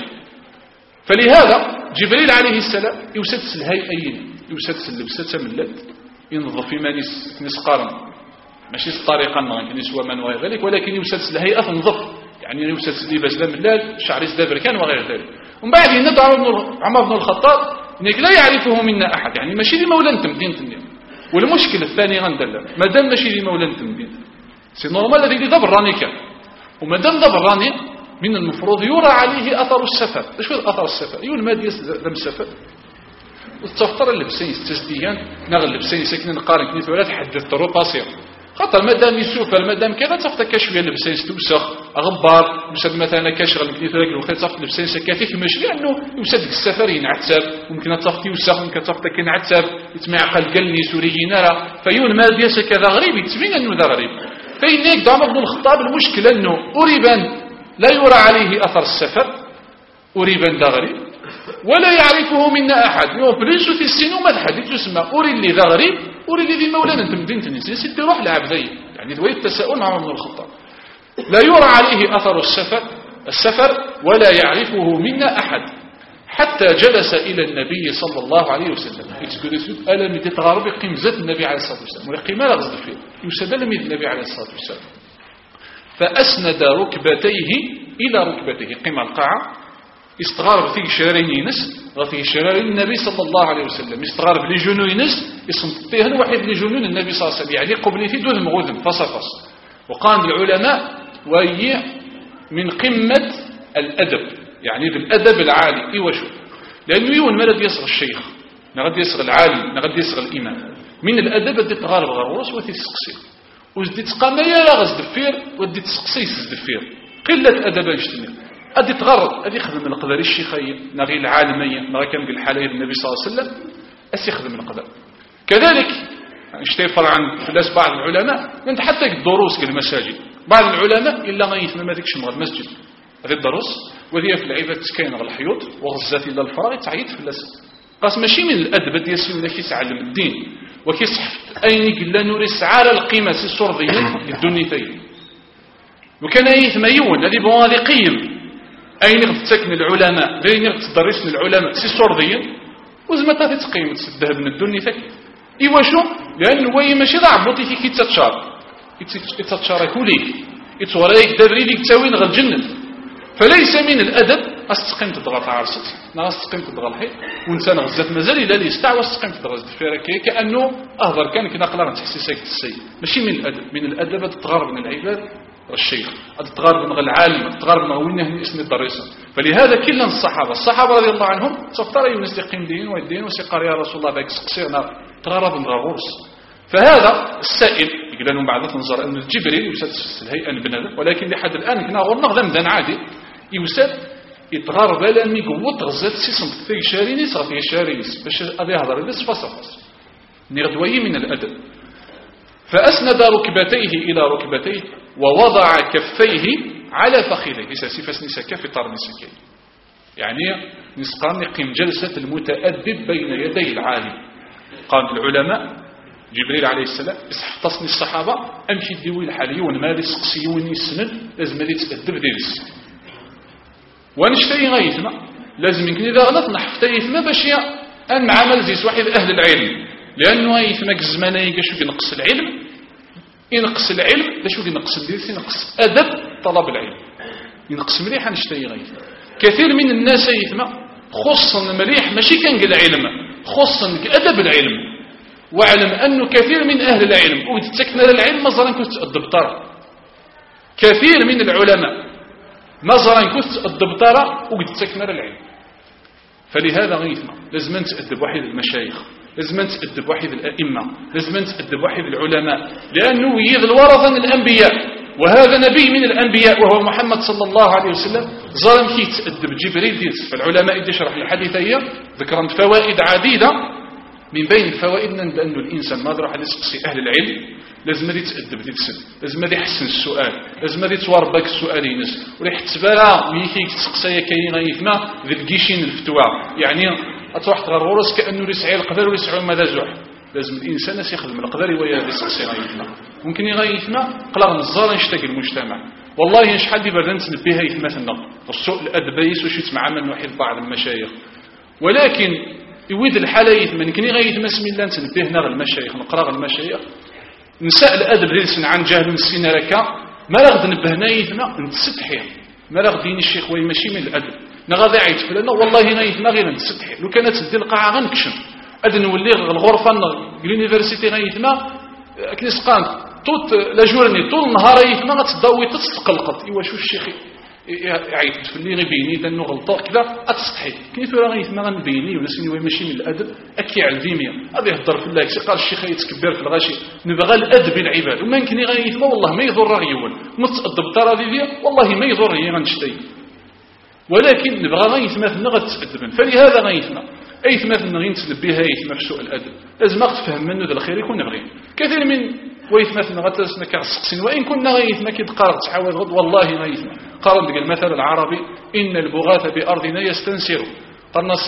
فلهذا جبريل عليه السلام يوسدس الهيئين يوسدس اللبسة من لد ينظف فيما نسقارن ماشي طريقا ما يسوى من وغير ذلك ولكن يوسدس الهيئة تنظف يعني يوسدس اللباس من لد شعر دابركان وغير ذلك. ومن بعد ندعو عمر بن الخطاب انك لا يعرفه منا أحد يعني ماشي لمولان تمدين والمشكلة الثانية غندلة مادام ماشي لمولان تمدين سي نورمال الذي دبر راني كان ومادام دبر راني من المفروض يرى عليه أثر السفر. ايش هو أثر السفر؟ يقول ما ديال دم السفر والتفطر اللبسين التسديان نغل اللبسين ساكنين قارن كنيت ولا تحدث طروباسيا خاطر مادام يسوفر مادام كذا تفطر كشويه اللبسين ستوسخ غبار يوسد مثلا كشغل كنيت ذاك الوقت تفطر اللبسين سكافيك ماشي لانه يوسد السفر ينعتسب ممكن تفطر يوسخ ممكن تفطر كينعتسب يتمعقل قلني سوريين راه فيون ما ديال كذا غريب يتبين انه ذا غريب. فين هيك عمر بن الخطاب المشكله انه قريبا لا يرى عليه أثر السفر أريبا دغري ولا يعرفه منا أحد يوم بليسو في السن وما تحدث تسمى أري اللي دغري أري اللي ذي مولانا أنت مدينة النساء سيدي روح لعبدي يعني ذوي التساؤل مع ابن الخطاب لا يرى عليه أثر السفر ولا يعرفه منا أحد حتى جلس إلى النبي صلى الله عليه وسلم ألم يتغرب قمزة النبي عليه الصلاة والسلام ولقيمة لا غزد فيه يسلم النبي عليه الصلاة والسلام فأسند ركبتيه إلى ركبتيه قمة القاعة استغارب في شرارين ينس غفي شرارين النبي صلى الله عليه وسلم استغارب لجنو ينس يصنطيه الوحيد لجنون النبي صلى الله عليه وسلم يعني قبل في دون مغذم فصفص. وقال العلماء وهي من قمة الأدب يعني بالأدب العالي إيوشو لأنه يون ما لدي يصغ الشيخ نغد يصغ العالم نغد يصغ الإمام من الأدب الذي تغارب غروس وتسقسي وزدي تقامية لا غز دفير ودي تسقسيس دفير قلة أدب اجتماع أدي تغرب أدي يخدم القدر الشيخية نغي العالمية نغي كان بالحالة النبي صلى الله عليه وسلم أس يخدم القدر. كذلك اشتفر عن فلاس بعض العلماء أنت حتى الدروس كالمساجد بعض العلماء إلا ما يثم ما ذيكش مغى المسجد هذه الدروس وذي في العباد تسكين غ الحيوط وغزات إلا الفراغ تعيد فلاس قاس ماشي من الأدب ديال سيونا كيس علم الدين وكيصحف أين قلنا نورس على القيمة السردية الدنيتين وكان يثم يون الذي بوالي قيم أين تسكن العلماء بين تدرسن العلماء السردية وزمتها تقيم الذهب من الدنيتين إيواشو لأن وي ماشي ضع بوطي في كي تتشار يتشار كوليك يتوريك دبري ليك تساوين غير الجنة. فليس من الأدب أستقيم تضغط عرصت أستقيم تضغط الحيط وإنسان غزات مازال إلا لي استعوى أستقيم تضغط الدفيرة كأنه أهضر كان كنا قلنا تحسيسك السيد ماشي من الأدب. من الأدب تتغرب من العباد الشيخ تتغرب من العالم تتغرب من وينه اسم الدريسة. فلهذا كلا الصحابة رضي الله عنهم تفتر يونس يقيم دين ويدين وسيقار يا رسول الله باك سقسينا تغرب من غرورس. فهذا السائل يقول لهم بعد تنظر أن الجبريل يوسد الهيئة البنادم ولكن لحد الآن كنا غرنا غدا عادي يوسد يتغرب لأن يقوط غزات سيسم في شارينيس غفي شارينيس باش أبي هذا بس فصفص نغدوي من الأدب. فأسند ركبتيه إلى ركبتيه ووضع كفيه على فخذيه سيفاس نسكا في طار نسكي يعني نسقان يقيم جلسة المتأدب بين يدي العالم. قال العلماء جبريل عليه السلام يحفظني الصحابة أمشي ديوي الحاليون ما يسقسيوني السند لازم هذه تأدب ديرس ونشتري غيثنا لازم يمكن إذا غلط نحفظ يثما باش أن عمل زيس واحد أهل العلم لأنه يثما الزمانة يقشو ينقص العلم ينقص العلم باش ينقص الدرس ينقص أدب طلب العلم ينقص مليح نشتري غيث. كثير من الناس يثما خصا مليح ماشي كان العلم خصا أدب العلم. واعلم أنه كثير من أهل العلم وتتكنا للعلم مزرا كنت الدبطرة كثير من العلماء مزرا كنت الدبطرة وتتكنا للعلم. فلهذا غيثنا لازم تأدب واحد المشايخ لازم تأدب واحد الأئمة لازم تأدب واحد العلماء لأنه يذ الورثة الأنبياء وهذا نبي من الأنبياء وهو محمد صلى الله عليه وسلم ظلم كي تأدب جبريل ديس. فالعلماء يشرح الحديثية ذكرا فوائد عديدة من بين الفوائد أن الإنسان ما راح يسقسي أهل العلم لازم هذه تأدب تتسد، لازم هذه يحسن السؤال، لازم هذه توربك السؤال ينس ولا يحتسبها ويكي تسقسي كاين غيثما ذي الكيشين الفتوى يعني أتروح تغرورس كأنه يسعي القدر ويسعي ماذا زوح. لازم الإنسان يخدم القدر ويا يسقسي غيثما ممكن يغيثما قلق نزار يشتاق المجتمع. والله شحال دي بردان تنبيها يثمثنا السوء الأدبيس وشي تسمع من واحد بعض المشايخ، ولكن يويد الحالة يثمن كني غيثما اسم الله تنبيه نغ المشايخ نقرأ المشايخ نساء الأدب ريلسن عن جهل السنة لك ما لغد نبهنا يثما نتستحي ما لغدين الشيخ وي ماشي من الأدب نغادي عيد فلنا والله نايثما غير نتستحي لو كانت تدي القاعة غنكشن أدن نولي الغرفة اليونيفرسيتي غيثما كنسقان طوت لا جورني طول النهار يثما غتضوي تتقلقط ايوا شو الشيخ يعيط في اللي غيبيني لانه غلطه كذا اتستحي كيف راه غيثما غنبيني ولا سيني ماشي من الادب اكي على الفيميا غادي يهضر في الله قال الشيخ يتكبر في الغاشي نبغى الادب العباد وما يمكن غيثما والله ما يضر غيول متأدب ترى دي والله ما يضر هي غنشتي ولكن نبغى غيثما ثنا غتأدبن فلهذا غيثما اي ثما غير نتلبيها يثما في سوء الادب لازم تفهم منه ذا الخير يكون نبغي كثير من ويثمثنا غتسنا كالسقسين وإن كنا غيثما كي تقارب تحاول غد والله غيثما قارن ديك المثل العربي إن البغاث بأرضنا يستنسر قرناس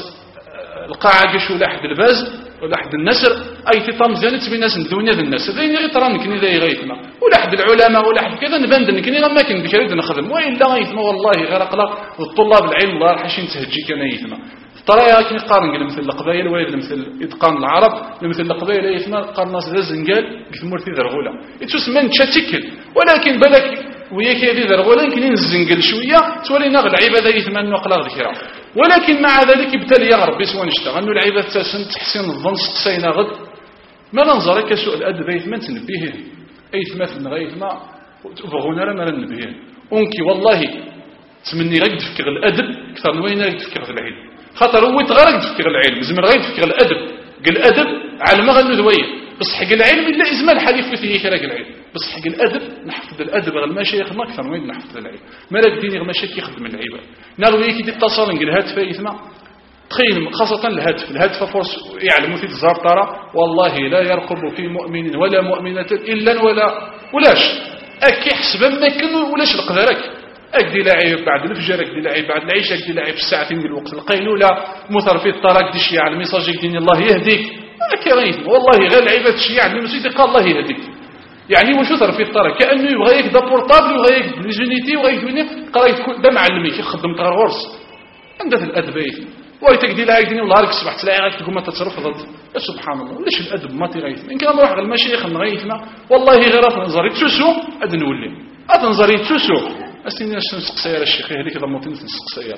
القاعة قشو لحد الباز ولحد النسر أي تطام زانت بناس الدنيا ذا النسر ذي غيطران كني ذي غيثما ولحد العلماء ولحد كذا نبندن كني غما كن بكريد نخدم وإلا غيثما والله غير أقلق والطلاب العلم الله حاشين تهجي كان يثما ترى كي قارن مثل القبائل ولا مثل إتقان العرب مثل القبائل يثما قارن ذا زنقال كثمور في ذرغوله يتسمى تشتكل ولكن بالك وياك هذه ذرغوله يمكن نزنقل شويه تولي نغ العباده يثما نقلا ذكرى ولكن مع ذلك ابتلي يا ربي سواء نشتغل انه العباده تسن تحسين الظن سقسينا غد ما ننظر كسوء الادب يثما تنبيه اي ثما غيثما تبغونا لا ما ننبيه انكي والله تمني غير تفكر الادب اكثر من وين تفكر العلم خاطر هو تغرق تفكر العلم زمر غير تفكر الادب قال الادب على ما غنو ذويه بس حق العلم الا ازمان الحديث فيه كراك العلم بس حق الادب نحفظ الادب غير المشايخ اكثر من وين نحفظ العلم ما لا ديني غير مشايخ يخدم العباد ناوي كي تتصل نقول الهاتف يسمع تخيل خاصه الهاتف فرص يعلم في الزار ترى والله لا يرقب في مؤمن ولا مؤمنه الا ولاش اكي حسب ما كان ولاش القدرك أكدي لاعب بعد الفجر أكدي لاعب بعد العشاء أكدي لاعب الساعتين من الوقت القيلولة مثر في الطرق دي شيء على الميساج يدين الله يهديك أكي غيث والله غير العباد الشيء على المسجد قال الله يهديك يعني وشو ثر في الطرق كأنه يبغى يك دا بورطابل ويبغى يك ليجينيتي ويبغى يك دنيا قرا يكون ده معلمي يخدم تغير ورس عنده الأدب يثم ويتكدي لاعب دين الله رك صبحت تلاقي غير تقوم تتصرف ضد سبحان الله ليش الأدب ما تغيث إن كان نروح المشايخ نغيثنا والله غير نظري تسوسو أدنولي أتنظري تسوسو أسيني نسقسي على الشيخ هذيك ضموتين نسقسي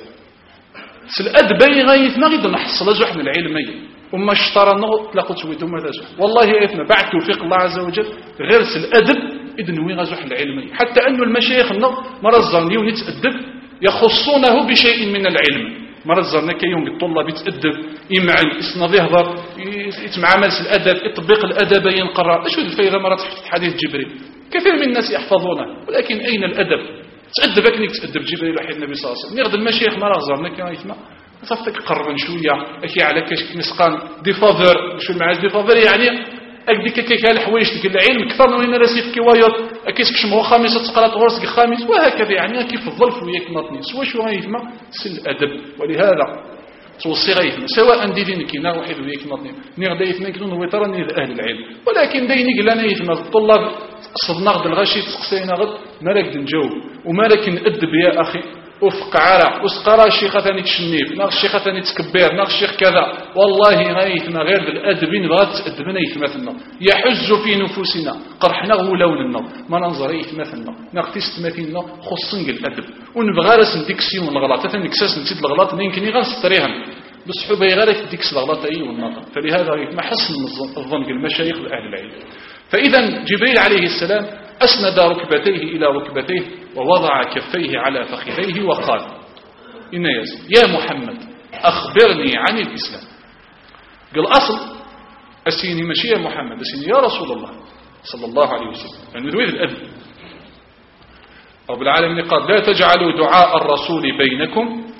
الأدب غيث ما غير نحصل زحنا العلمية وما اشترى نغط لقد سويتم ماذا زح والله يثنا بعد توفيق الله عز وجل غير الأدب إذن وين غزح العلمية حتى أن المشايخ مرزرني ونتأدب يخصونه بشيء من العلم مرزرنا كيوم الطلاب يتأدب يمعن يسنض يهضر يتمعامل الأدب يطبق الأدب ينقرأ ايش الفايدة مرات في حديث جبريل كثير من الناس يحفظونه ولكن أين الأدب تأدب أكنك تأدب جبريل وحيد النبي صلى الله عليه وسلم يغض المشايخ ما رغزرنا كما يسمع صفتك قربا شوية أكي على كاش مسقان ديفافر شو المعاز ديفافر يعني أكديك كيك الحوايج تلك العلم كثر من وين راسي في كوايط أكيسك شمو خامس تقرأ تغرسك خامس وهكذا يعني كيف الظلف وياك ناطني سوا شو غيثما سل أدب ولهذا توصي غيثما سواء دينك كنا واحد وياك ناطني نغدا يثما كنون ويطرني أهل العلم ولكن دينك لنا يثما الطلاب صدنا غد الغشي تسقسينا غد ما راك نجاوب وما راك نأدب يا أخي وفق عرق وسقرا الشيخة ثاني تشنيف ناغ الشيخة ثاني تكبير ناغ الشيخ كذا والله غيثنا غير بالأدبين بغات تأدبنا يثمثنا يحز في نفوسنا قرحنا ولوننا ما ننظر يثمثنا ناغ تستمثلنا خصنق الأدب ونبغى راس نديكسيون الغلط ثاني نكساس نسيت الغلط يمكن غنستريهم بس حبا يغارك ديكس الغلط أي والنظر فلهذا ما حسن الظن المشايخ لأهل العلم فإذا جبريل عليه السلام أسند ركبتيه إلى ركبتيه ووضع كفيه على فخذيه وقال إن يا محمد أخبرني عن الإسلام قال أصل أسيني مشي يا محمد أسيني يا رسول الله صلى الله عليه وسلم يعني نريد الأدب رب العالمين قال لا تجعلوا دعاء الرسول بينكم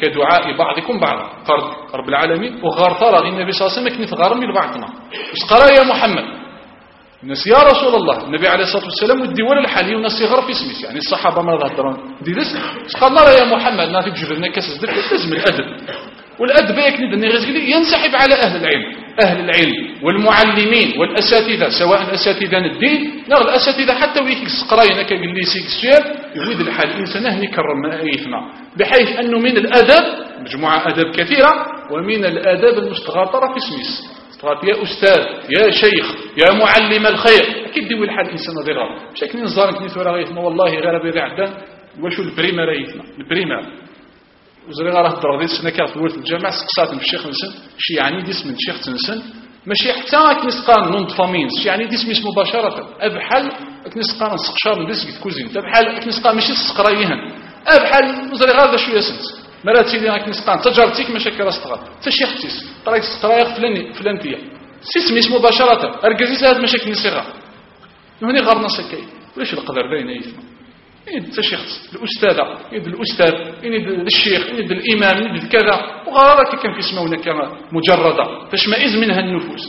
كدعاء بعضكم بعضا. قال رب العالمين وغار طرى النبي صلى الله عليه وسلم كنت غارم لبعضنا قال يا محمد الناس يا رسول الله النبي عليه الصلاة والسلام والدول الحالي والناس يغر في اسمه يعني الصحابة ما هضرون دي دس قال يا محمد ما في جبرنا كسر لازم الأدب والأدب يكند غزلي ينسحب على أهل العلم والمعلمين والأساتذة سواء أساتذة الدين لا الأساتذة حتى ويك سقراينا كقلي سيك السير يريد الحال الإنسان هني كرم أيثنا بحيث أنه من الأدب مجموعة أدب كثيرة ومن الأدب المستغاطرة في سميس يا أستاذ يا شيخ يا معلم الخير أكيد دي الحال الإنسان ضرر بشكل نظام كنيث ولا غيثنا والله غير بيضي عدان وشو البريمة رايثنا البريمة وزرينا راه الدراري سنة كانت في ولد الجامعة سقسات من الشيخ نسن شي يعني ديس من الشيخ تنسن ماشي حتى كنسقان نون فامين شي يعني ديس مش مباشرة أبحال كنسقان سقشار من ديس كوزين أبحال كنسقان ماشي سقرايهن أبحال وزري غير شوية سنت مراتي اللي كنسقان تجارتك مشاكل استغال تا شيخ تيس طريق سقرايق فلانتية سيس مش مباشرة أركزيس هذا مشاكل نسيغا هوني غارنا سكاي ولاش القدر باين يثما يد الشيخ الأستاذة يد الأستاذ يد الشيخ يد الإمام يد كذا وغرارك كان في اسمه كما مجردة تشمئز منها النفوس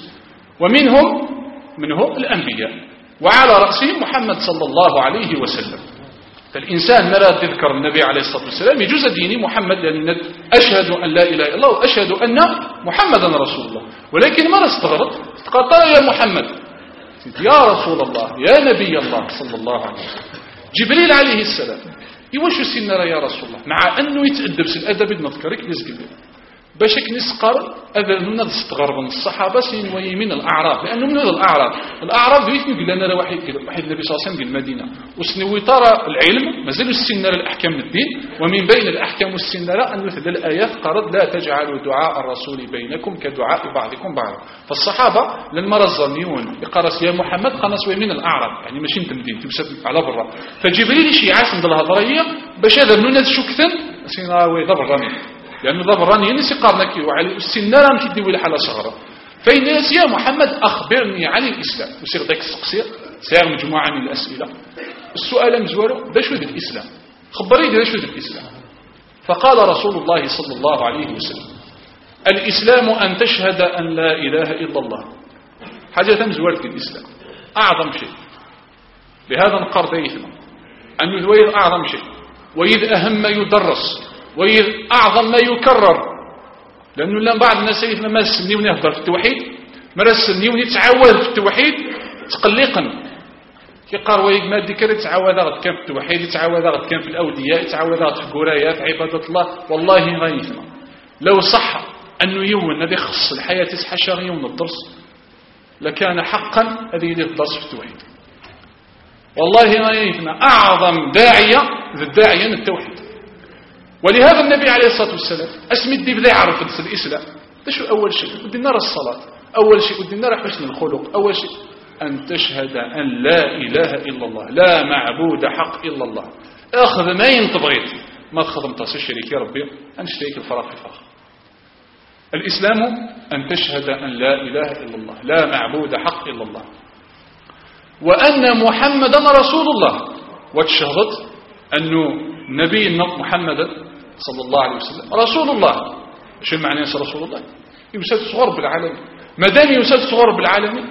ومنهم الأنبياء وعلى رأسهم محمد صلى الله عليه وسلم. فالإنسان مراد تذكر النبي عليه الصلاة والسلام يجوز ديني محمد لأن أشهد أن لا إله إلا الله وأشهد أن محمدا رسول الله ولكن ما استغرب قال يا محمد يا رسول الله يا نبي الله صلى الله عليه وسلم جبريل عليه السلام يواش السنة يا رسول الله مع أنه يتأدب الأدب نذكرك نسقل باش نسقر هذا من استغرب من الصحابة سين من الأعراب لأنه من الأعراب يثني قال لنا واحد النبي صلى الله عليه وسلم قال المدينة وسنوي ترى العلم مازال السنة الأحكام الدين ومن بين الأحكام والسنة أن مثل الآيات قالت لا تجعلوا دعاء الرسول بينكم كدعاء بعضكم بعضا. فالصحابة لما رزنيون يقرأ يا محمد قناس من الأعراب يعني ماشي انت مدين تمسك على برا فجبريل شي عاصم دل الهضرية باش هذا من شكثا سينا وي ضبر راني لأنه ضبر راني ينسي قارنك وعلى السنة مش يدي ولا حالة صغرى فإن يا محمد أخبرني عن الإسلام وسير ذاك السقسير سير مجموعة من الأسئلة السؤال مزوره باش ود الإسلام خبريني باش ود الإسلام فقال رسول الله صلى الله عليه وسلم الإسلام أن تشهد أن لا إله إلا الله حاجة مزورة الإسلام أعظم شيء بهذا نقر دايثنا أن يذوير أعظم شيء وإذ أهم ما يدرس وإذ أعظم ما يكرر لأنه لما بعض الناس يثنا ما سنيوني يهضر في التوحيد ما سنيوني يتعود في التوحيد تقلقا كيقار ويق ما ذكر يتعود غد كان في التوحيد يتعود غد كان في الأودياء يتعود غد في القرايات عبادة الله والله غيثنا لو صح أنه يون هذا يخص الحياة تسحشر يون الدرس لكان حقا هذه الدرس في التوحيد والله غيثنا أعظم داعية ذا الداعية التوحيد. ولهذا النبي عليه الصلاة والسلام اسم الدين بدا يعرف الإسلام شو أول شيء ودنا الصلاة أول شيء ودنا حسن الخلق أول شيء أن تشهد أن لا إله إلا الله لا معبود حق إلا الله أخذ ما ينتبغيت ما خدمت الشريك يا ربي أن اشتريك الفراغ في فراغ. الإسلام أن تشهد أن لا إله إلا الله لا معبود حق إلا الله وأن محمدا رسول الله وتشهد أنه نبينا محمد صلى الله عليه وسلم رسول الله. شو معنى رسول الله؟ يوسد صغر بالعالمين ما دام يوسد صغر بالعالمين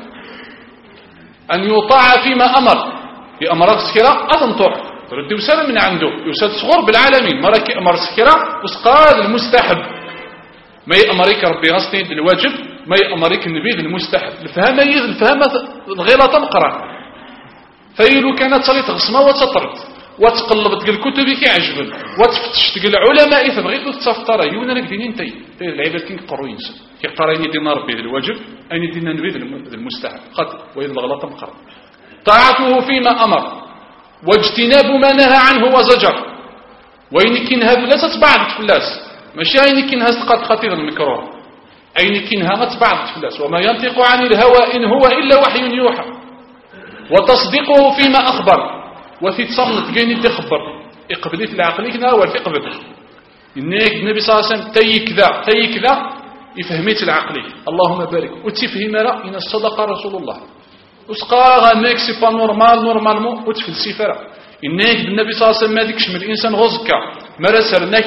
أن يطاع فيما أمر في أمرات سكرة أظن طوع ردي وسلم من عنده يوسد صغر بالعالمين مرك أمر سكرة وسقاد المستحب ما يأمريك ربي غصني الواجب ما يأمريك النبي المستحب الفهم الغلطة مقرأ فيلو كانت صليت غصمة وتطرد وتقلب تقل كتبك يعجبن وتفتش تقل علماء تبغيت تستفطر يونا لك دينين تي العباد كي قروا ينسى كي قرأني دينا ربي الواجب أين دينا نبي المستحب قد وإذا الغلط مقرأ طاعته فيما أمر واجتناب ما نهى عنه وزجر وإن كنها لا تتبعد فلاس ماشي أين كنها تقاد خطير المكروه أين كنها ما تبعد فلاس وما ينطق عن الهوى إن هو إلا وحي يوحى وتصديقه فيما أخبر وفي تصمت جيني تخبر اقبلت العقليك ناول في قبل إنك النبي صلى الله عليه وسلم تي كذا يفهميت العقلي اللهم بارك وتفهم لا إن الصدقة رسول الله وسقاها ميك سي با نورمالمون وتفلسي فرا إنك النبي صلى الله عليه وسلم ما ديكش من الإنسان غزكا ما رسل نكال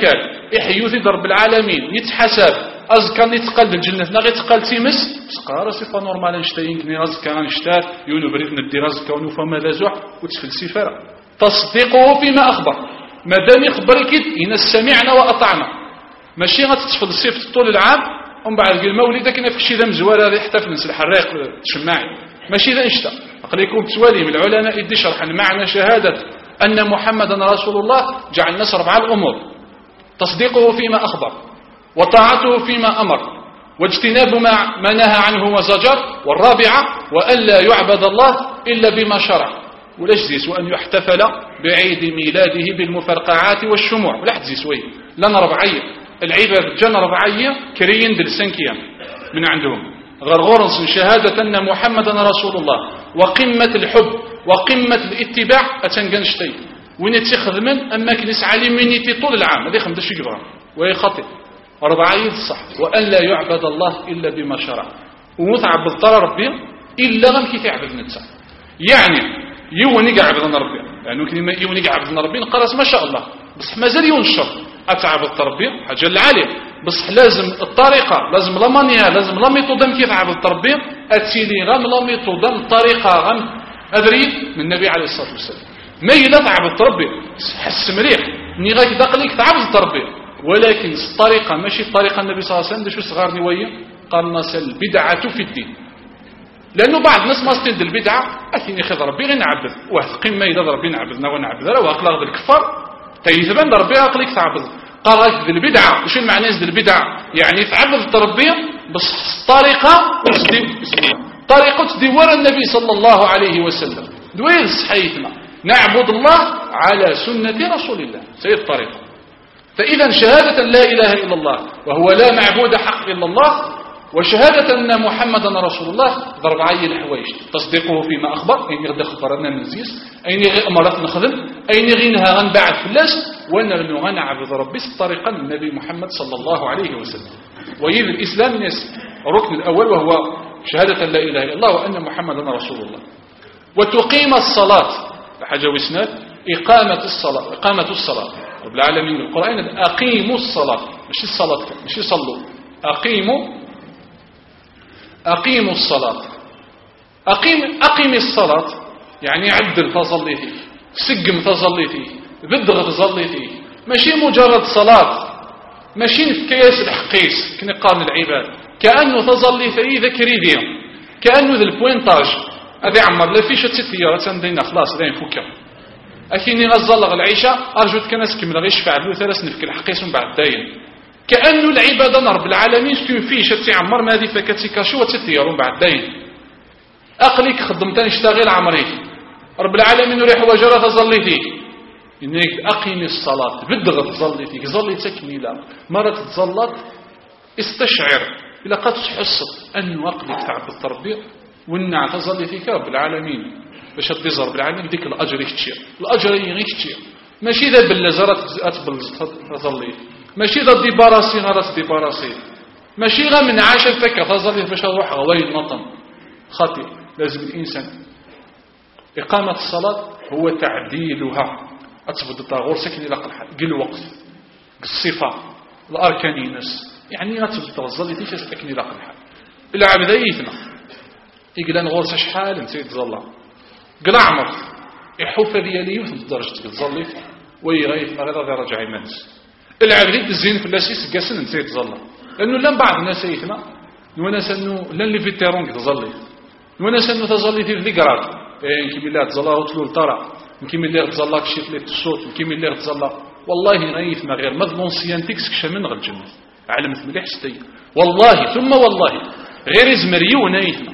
يحيو في رب العالمين يتحسب أزكى يتقل الجنة لا يتقل تيمس سقارة صفة نورمال نشتاين كني أزكى نشتار يونو بريد ندير أزكى ونوفا ماذا زوح وتفلسي فرع تصديقه فيما أخبر ما دام يخبرك إن سمعنا وأطعنا ماشي غتتفلسي في طول العام ومن بعد قال مولدك كنا في شي ذا مزوار هذا يحتفل نسل الحراق الشماعي ماشي ذا نشتا أقليكم توالي من العلماء يدي شرحا معنى شهادة أن محمدا رسول الله جعل الناس ربع الأمور تصديقه فيما أخبر وطاعته فيما أمر واجتناب ما نهى عنه وزجر والرابعة وأن لا يعبد الله إلا بما شرع ولاش زيس وأن يحتفل بعيد ميلاده بالمفرقعات والشموع ولا حتزيس وي لنا ربعية العباد جن ربعية كريين دل سنكيام من عندهم غرغورنس شهادة أن محمدا رسول الله وقمة الحب وقمة الاتباع أتنقنشتي وين يتخذ من أما كنس علي منيتي طول العام هذا خمدش يقرأ وهي خطئ ربعية الصح وأن لا يعبد الله إلا بما شرع ومتعبد طال ربي إلا غم كي تعبد نتسع يعني يوني قاعد عبدنا ربي يعني كلمة يوني قاعد عبدنا ربي نقرأ ما شاء الله بس ما زال ينشر أتعبد ربي حاجة العالية بس لازم الطريقة لازم لمانيا لازم لا ميثودم كيف عبد ربي أتيلي غم لا ميثودم الطريقة غم أدري من النبي عليه الصلاة والسلام ما إلا تعبد ربي حس مريح ني غاك دقليك تعبد ربي ولكن الطريقة ماشي الطريقة النبي صلى الله عليه وسلم شو صغار نوية قال ناس البدعة في الدين لأنه بعض الناس ما استند البدعة أثني خذ ربي غير نعبد واثقين ما إذا ربي نعبدنا ونعبد لا وأقلق الكفار تيثبن ربي أقلك تعبد قال ذي البدعة وش المعنى ذي البدعة يعني تعبد ربي بس طريقة طريقة ديوان النبي صلى الله عليه وسلم دويل صحيحنا نعبد الله على سنة رسول الله سيد الطريقة فإذا شهادة لا إله إلا الله وهو لا معبود حق إلا الله وشهادة أن محمدا رسول الله ضرب عين الحوايج تصديقه فيما أخبر أين يغدى خبرنا نزيس أين يغي أمرات نخدم أين يغينها غنبعد فلاس وأن غنعبد ربي طريقا النبي محمد صلى الله عليه وسلم وإذ الإسلام ناس الركن الأول وهو شهادة لا إله إلا الله وأن محمدا رسول الله وتقيم الصلاة حاجة وسنات إقامة الصلاة رب العالمين القرآن أقيموا الصلاة مش الصلاة مش صلوا أقيموا الصلاة أقيم الصلاة يعني عدل تظليتي سقم تظليتي بدغ تظليتي ماشي مجرد صلاة ماشي في كياس الحقيس كني قارن العباد كأنه تظليتي ذكري ديهم كأنه ذا البوينتاج هذا عمر لا فيش تسيارة تندينا خلاص لا ينفكر أكيني غزلغ العيشة أرجوت كناس كمل غيش فعلو ثلاث نفك الحقيس من بعد داين كأنه العبادة رب العالمين سكن فيه شتي عمر ما هذه فكتي كاشو وتثيرون بعد داين أقليك خدمتان اشتغل عمري رب العالمين ريح وجرى تظليتي إنك أقيم الصلاة بدغ تظليتي ظليتك لا مرة تظلت استشعر إلا قد تحصل أن أقليك تعبد التربية وإن تظليتك رب العالمين باش تظهر رب العالمين ديك الأجر يشتير الأجر يشتير ماشي ذا باللزرة أتبل تظليت ماشي ذا ديباراسي غرس ديباراسي ماشي غا من عاشر فكرة تظليت باش تروح غوي نطن خطير لازم الإنسان إقامة الصلاة هو تعديلها أتبد الطاغور سكن إلى قل الوقت الصفة الأركان الناس يعني أتبد الظل تيش سكن إلى قل حال إلا عبدايتنا يقول أنا غورس شحال نسيت ظلها قل عمر يحوف ديالي في الدرجة تظلي ويغيث ما غير رجع يمنس العبدايت الزين في اللاسيس قاسن نسيت ظلها لأنه لم بعض الناس يتنا وناس أنه لن اللي في التيرون تظلي وناس أنه تظلي في الذكرات يمكن بالله تظلى وتلول ترى يمكن بالله تظلى كشيف لي الصوت يمكن بالله تظلى والله غيث ما غير مضمون سيانتيكس كشمن غير الجنة علمت مليح ستي والله ثم والله غير زمريون يثنا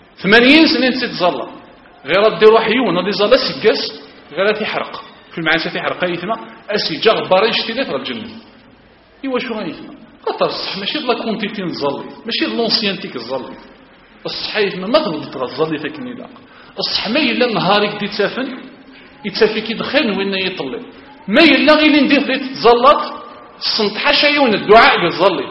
80 سنة تتظلى غير دير وحيون دي ظلى سكاس غير تحرق في المعاني تحرق يثنا اسي جغبر يشتي غير الجنة ايوا شو غيثنا قطر الصح ماشي لا كونتيتي نظلي ماشي لونسيانتيك الظلي الصحيح ما تغلط الظلي تكني لا الصح ما إلا نهارك دي تسافن يتسافي كي دخل وين يطلع ما إلا غير ندير لي تتزلط الصنت حشايون الدعاء يظلي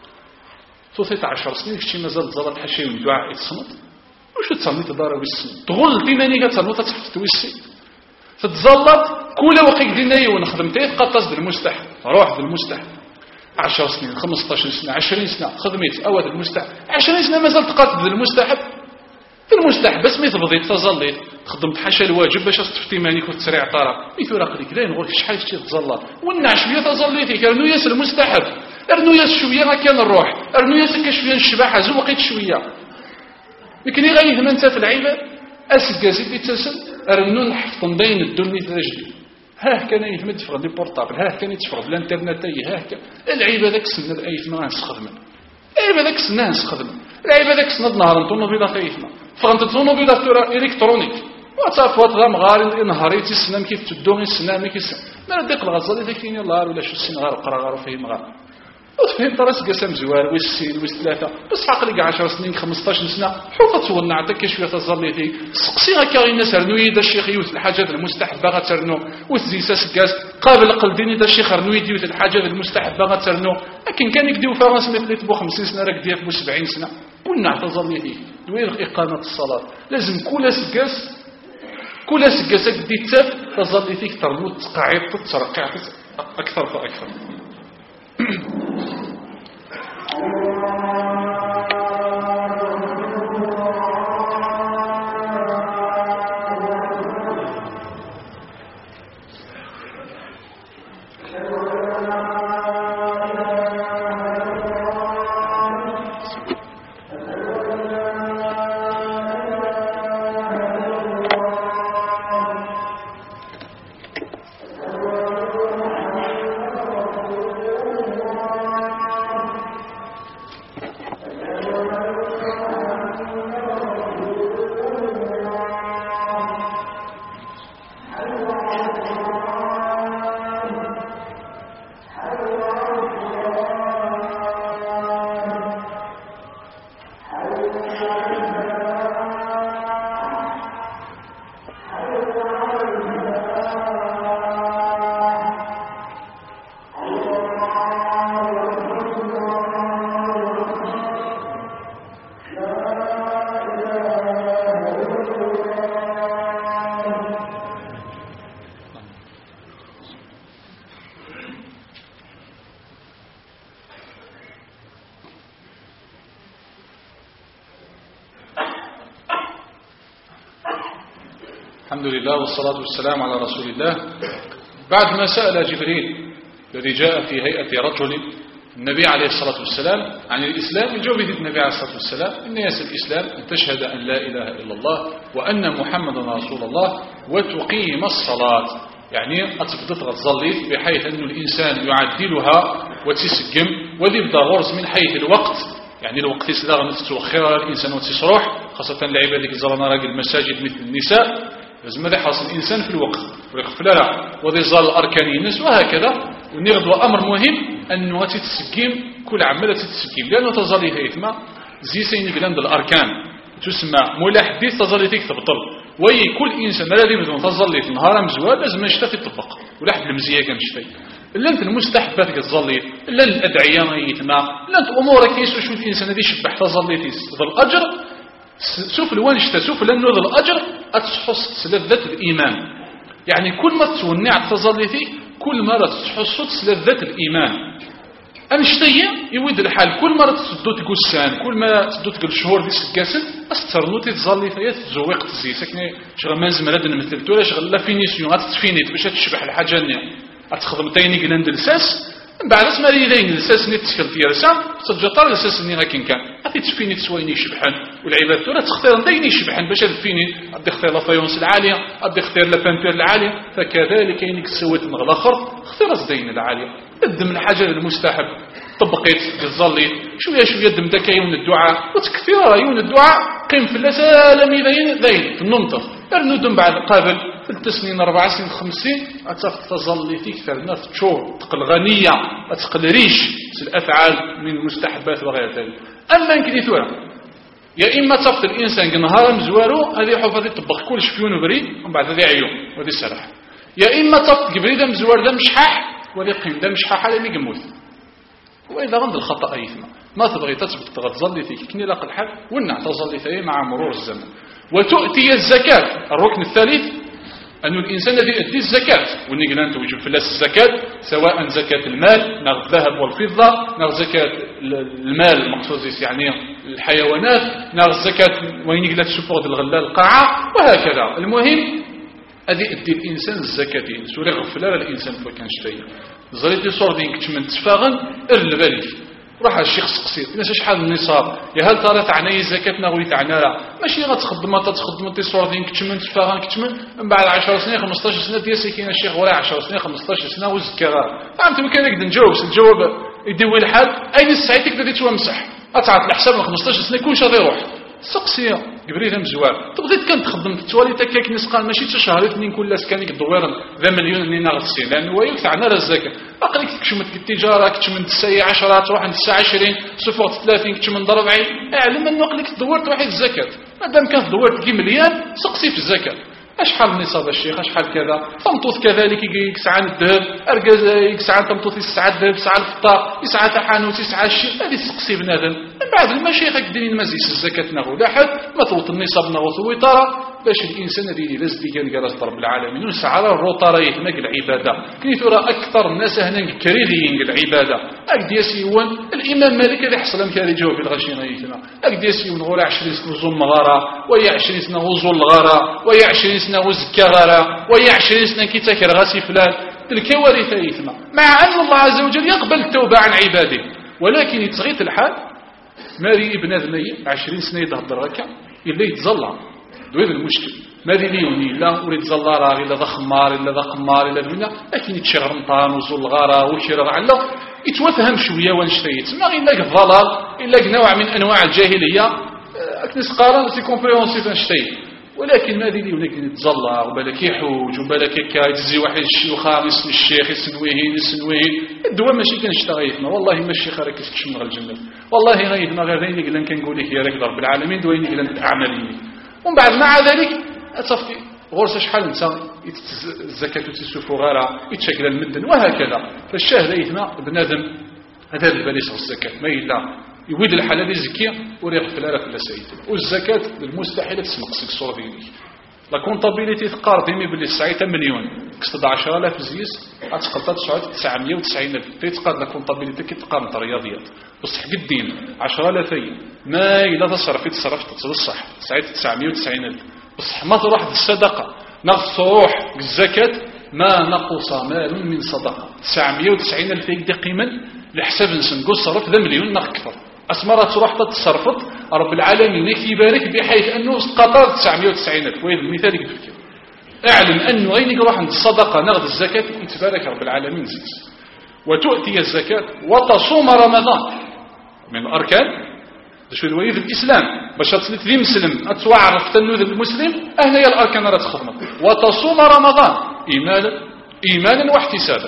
توصيت 10 سنين كشي مازال تزلط حشايون الدعاء يتصنت واش تصني تدار بالسن تغل ديماني كتصنت تحت تويسي تتزلط كل وقت ديناي ونخدمتي تبقى تصدر المستحب روح بالمستحب 10 سنين 15 سنة 20 سنة خدمت أود المستحب 20 سنة مازال تقاتل المستحب في المستحب بس ما تبغي تظلي خدمت حاشا الواجب باش تفتي مانيك وتسريع طرا ميثو راه قليك لا نقول شحال شتي تظلى ونع شويه تظليتي رنو ياس المستحب رنو ياس شويه ما كان الروح رنو ياس شويه الشباحه زوقيت شويه لكن غير ما انت في العباد اسكازي في تسل رنو نحفظ بين الدنيا رجلي ها كان يتمد في لي بورطابل ها كان يتفرج بالانترنت ها كان العيبه داك السن الايت ما غنستخدم العيبه داك السن نستخدم العيبه داك السن نهار الطوموبيله فايتنا فغنت الطوموبيله الكترونيك وتصافط غام غار نهاريتي السنام كيف تدوغي السنام كيف ما ديك الغزاله ديك فين الله ولا شو السن غار قرا غار فهم غار وتفهم راسك قسم زوار والسين والثلاثه بس عقلك 10 سنين 15 سنه حوط تولنا عطاك شويه تظليتي سقسي هكا الناس رنو يدا الشيخ يوت الحاجات المستحبه غترنو وتزيساس كاس قابل قلبيني دا الشيخ رنو يديوت الحاجات المستحبه غترنو لكن كان يكديو فرنسا مثل تبو 50 سنه راك ديال 70 سنه قلنا تظليتي وين اقامه الصلاه لازم كل سكاسك دي تاف تظليتي ترنو تقعد تترقع اكثر فاكثر الحمد لله والصلاة والسلام على رسول الله. بعد ما سأل جبريل الذي جاء في هيئة رجل النبي عليه الصلاة والسلام عن الإسلام يجاوب النبي عليه الصلاة والسلام إن ياس الإسلام أن تشهد أن لا إله إلا الله وأن محمدا رسول الله وتقيم الصلاة، يعني أتفضل غتظلي بحيث أن الإنسان يعدلها وتسقم ويبدا غرز من حيث الوقت، يعني الوقت يسلغ نتوخر الإنسان وتسروح خاصة العباد اللي كيزرنا راجل المساجد مثل النساء لازم هذا حاصل الإنسان في الوقت ويغفل لا وذي ظل أركان الناس وهكذا. ونغض أمر مهم أنه تتسقم كل عملة تتسقم لأنه تظلي هيثما زي سيني قلند الأركان تسمى مولا حديث تظلي تيك تبطل وي كل إنسان الذي بدون تظلي في نهار مزوال لازم يشتفي تطبق ولا حد المزية كان شفي إلا أنت المستحبات كتظلي إلا الأدعية يتما إلا أنت أمورك يسو شو الإنسان الذي شبح تظلي تيس ذا الأجر سوف الوانشتا سوف لأنه ذا الأجر أتحص لذة الإيمان، يعني كل ما تونع تظلي فيه كل مرة تحص لذة الإيمان. أنشتيا يود الحال كل مرة تسدو تقول سان كل ما تسدو تقول شهور دي سكاسل أسترنو تتظلي فيها تزويق تزي ساكني شغل ما نزم راد نمثل تولا شغل لا فينيسيون غتفينيت باش تشبح الحاجة نيا أتخدم تايني قلند الساس بعد اسمها لي لين الساس ني تسكل ديالسا تجطر الساس ني غاكين كان غادي تفيني تسويني يشبحن والعباد تولا تختار دايني يشبحن باش تفيني غادي تختار لا فايونس العاليه غادي تختار لا بانتور العاليه فكذلك كاينك سويت من الاخر اختار الزين العاليه قدم الحاجه المستحب طبقيت بالظلي شويه دم داك يوم الدعاء وتكثير يوم الدعاء قيم في السلام ذين في النمطه ارنودم بعد قابل في التسنين 4 سنين 50 أتظلي فيك ثلاث شهور تقل غنية أتقل ريش الأفعال من المستحبات وغير ذلك. أما انكليتورا يا إما تفت الإنسان نهار مزوارو هذه حفظ هذه تطبق كل شفيون وبري ومن بعد هذه عيون وهذه سرح، يا إما تفت قبري ده مزوار ده مشحاح وهذه قيم ده مشحاح على مي قموت. وإذا غند الخطأ أيثما ما تبغي تثبت تظلي فيك كني لاق الحال ونع تظلي فيه مع مرور الزمن. وتؤتي الزكاة الركن الثالث أن الإنسان الذي يؤدي الزكاة ونقول أنت وجب فلاس الزكاة سواء زكاة المال نغ الذهب والفضة نغ زكاة المال المقصود يعني الحيوانات نغ الزكاة وين يقول تسفور الغلال القاعة وهكذا. المهم هذه يؤدي الإنسان الزكاة سوري غفلة الإنسان فكان شتايا زريتي صور دين كتمن تفاغن بالك راح الشيخ سقسيت الناس شحال النصاب يا هل ترى تعني الزكاه ناوي تعنى لا ماشي غتخدم تصور دين كتمن تفاغن كتمن من بعد 10 سنين 15 سنه ديال سكينه الشيخ ولا 10 سنين 15 سنه وزكاه فهمت ما كان نقدر نجاوب الجواب يدوي الحال اين الساعه تقدر تمسح تعرف الحساب 15 سنه يكون شادي يروح سقسيه جبريل مزوار تبغيت كان تخدم توالي تكاك نسقان ماشي شهر اثنين كل سكانك الدوير ذا مليون اللي ناغسين لان هو يكتعنا الزكاه اقلك كشمت التجاره كتمن الساعه 10 تروح عند الساعه 20 صفر 30 كتمن 40 اعلم انه اقلك دورت واحد الزكاه مادام كانت دورت كي مليان سقسي في الزكاه اشحال النصاب الشيخ اشحال كذا تمطوط كذلك يسعى الذهب ارجز يسعى تمطوط يسعى الذهب يسعى الفطار يسعى تحانوت يسعى الشيء هذه تسقسي بنادم من بعد المشايخ كديرين مزيس الزكاه ناغو لا حد ما توط النصاب ناغو ثويطره باش الانسان الذي لازم كان جالس رب العالمين ونسعى على الروطاره يتمك العباده كي ترى اكثر الناس هنا كريرين العباده اكديسيون الامام مالك اللي حصل كاري جواب الغشينا يتنا اكديسيون غورا 20 سنه زوم مغاره ويا 20 سنه وزول الغاره ويا 20 سنه وزكا غاره ويا 20 سنه كي تاكل غاسي فلان الكوارث يتما مع ان الله عز وجل يقبل التوبه عن عباده ولكن يتغيط الحال ماري ابن ادمي 20 سنه يهضر هكا الا يتزلع دوير المشكل ماذا ليوني لا أريد زلارة إلا ذا خمار إلا ذا قمار إلا ذا لكن يتشغر مطان وزول الغارة وشير على يتوفهم شوية ونشتيت ما إلا الضلال إلا نوع من أنواع الجاهلية أكنس قارن سي كومبريونسيف نشتيت ولكن ماذا ليوني يتزلع وبالك يحوج وبالك يتزي واحد الشيوخ اسم الشيخ يسنويه الدواء ماشي كنشتغيتنا والله ما الشيخ راك كتشم غير الجنة والله غيثنا غير ذيني قلنا كنقول لك يا راك رب العالمين دويني قلنا الأعماليين ومن بعد مع ذلك أتصفي غرس شحال انت الزكاة تسوفو غارة يتشكل المدن وهكذا فالشاهد يثنى بنادم هذا الباليس الزكاة ما إلا يويد الحلال يزكي وريق فلالة فلا سيد والزكاة المستحيلة تسمقسك صورة دينيك لا كونطابيليتي تقار ديمي باللي الساعة مليون كسد 10,000 زيس أتقلت 990,000 تيتقاد لا كونطابيليتي كي تقار نتا رياضيات بصح قد الدين 10,000 ما إلا تصرف تصح ساعة 990,000 بصح ما تروح الصدقة نقص روح الزكاة ما نقص مال من صدقة 990,000 يقدر قيمة لحساب نقول صرف ذا مليون أكثر أسمرات تروح تتصرفت رب العالمين يبارك بحيث أنه قطر 990,000 وهذا المثال يفكر اعلم أنه غير يروح عند الصدقة نغد الزكاة يتبارك رب العالمين زيت وتؤتي الزكاة وتصوم رمضان من الأركان شو الوليد الإسلام باش تصلي ذي مسلم أتوعرف تنوذ المسلم أهنا هي الأركان راه تخدمك وتصوم رمضان إيمانا واحتسابا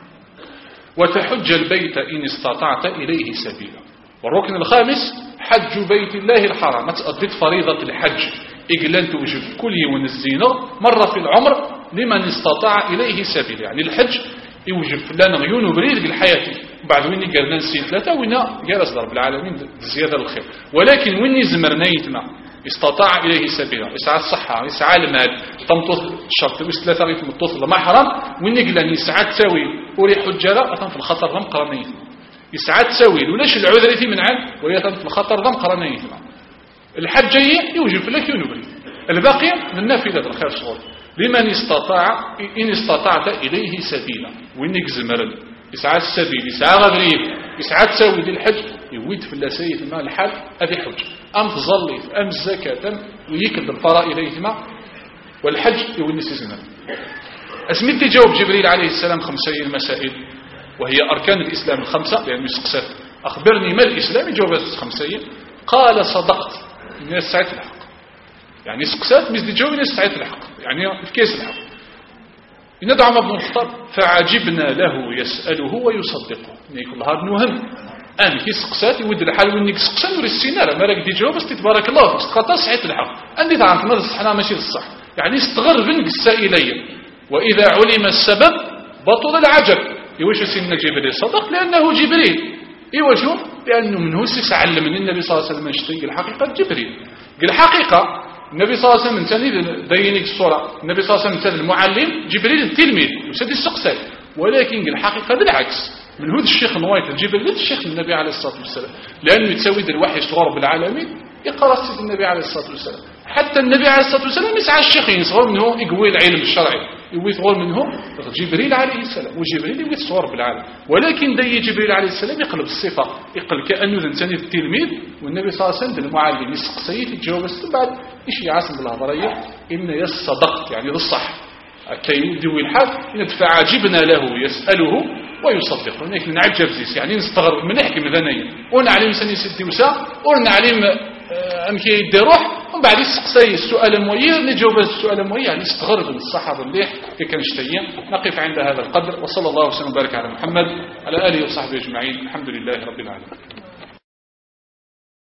وتحج البيت إن استطعت إليه سبيلا والركن الخامس حج بيت الله الحرام تأديت فريضة الحج إقلان توجب كل يوم الزينة مرة في العمر لمن استطاع إليه سبيلا يعني الحج يوجب لنا غيون بريد بالحياة بعد وين قالنا نسي ثلاثة وين جالس رب العالمين زيادة الخير ولكن وين زمرنيتنا استطاع إليه سبيلا يسعى الصحة يسعى المال تمطط الشرط وثلاثة غير تمطط المحرم وين قالنا يسعى تساوي وري حجرة أثم في الخطر ضم قرنين يسعى تساوي ولاش العذر في من عام ويثم في الخطر ضم قرنين الحجية يوجب لك ينبري الباقي من نافذة الخير صور لمن استطاع إن استطعت إليه سبيلا وينك زمرن يسعى السبيل يسعى غبريب يسعى تساوي ذي الحج يويد في اللاسية ما الحال هذه حج أم تظلي أم الزكاة ويكد الفراء إليهما والحج يويد نسيزنا أسميت جاوب جبريل عليه السلام 5 مسائل وهي أركان الإسلام 5 يعني مسقسات أخبرني ما الإسلام جاوبت 5 قال صدقت من الساعة الحق يعني سقسات مزدي جاوب من الساعة الحق يعني في كيس الحق ندعو ابن الخطاب فعجبنا له يسأله ويصدقه يقول هذا مهم أنا كي سقسات يود الحال وينك سقسان وري السينارة ما راك دي جاوب بس تبارك الله سقطا صحيت الحق عندي تعرف ماذا الصحنا ماشي الصح يعني استغر بنك السائلية وإذا علم السبب بطل العجب يوش سيدنا جبريل صدق لأنه جبريل يوجه لأنه من هو سعلم من النبي صلى الله عليه وسلم اشتري الحقيقة جبريل الحقيقة النبي صلى الله عليه وسلم ثاني بينك الصورة النبي صلى الله عليه وسلم ثاني المعلم جبريل التلميذ وسادي السقساي ولكن الحقيقة بالعكس من هود الشيخ نوايت جبريل الشيخ النبي عليه الصلاة والسلام لأنه يتساوي الوحي صغار بالعالمين يقرأ سيد النبي عليه الصلاة والسلام حتى النبي عليه الصلاة والسلام يسعى الشيخين صغار منه يقوي العلم الشرعي يقوي صغار منه جبريل عليه السلام وجبريل يقوي صغار بالعالم ولكن دي جبريل عليه السلام يقلب الصفة يقل كأنه ذنتاني التلميذ والنبي صلى الله عليه وسلم المعلم يسقسيه يتجاوب بس بعد إيش يعاصم بالهضرية إن يصدق يعني بالصح كي يدوي الحال ندفع جبنا له يسأله ويصدق هناك نعجب زيس يعني نستغرب من نحكي من ذنيا ونعلم سني ستي وسا ونعلم أمكي يدي روح ومن بعد يسقسي السؤال موير نجاوب السؤال موير يعني نستغرب من الصحابة اللي كان اشتيا نقف عند هذا القدر وصلى الله وسلم وبارك على محمد على آله وصحبه أجمعين الحمد لله رب العالمين.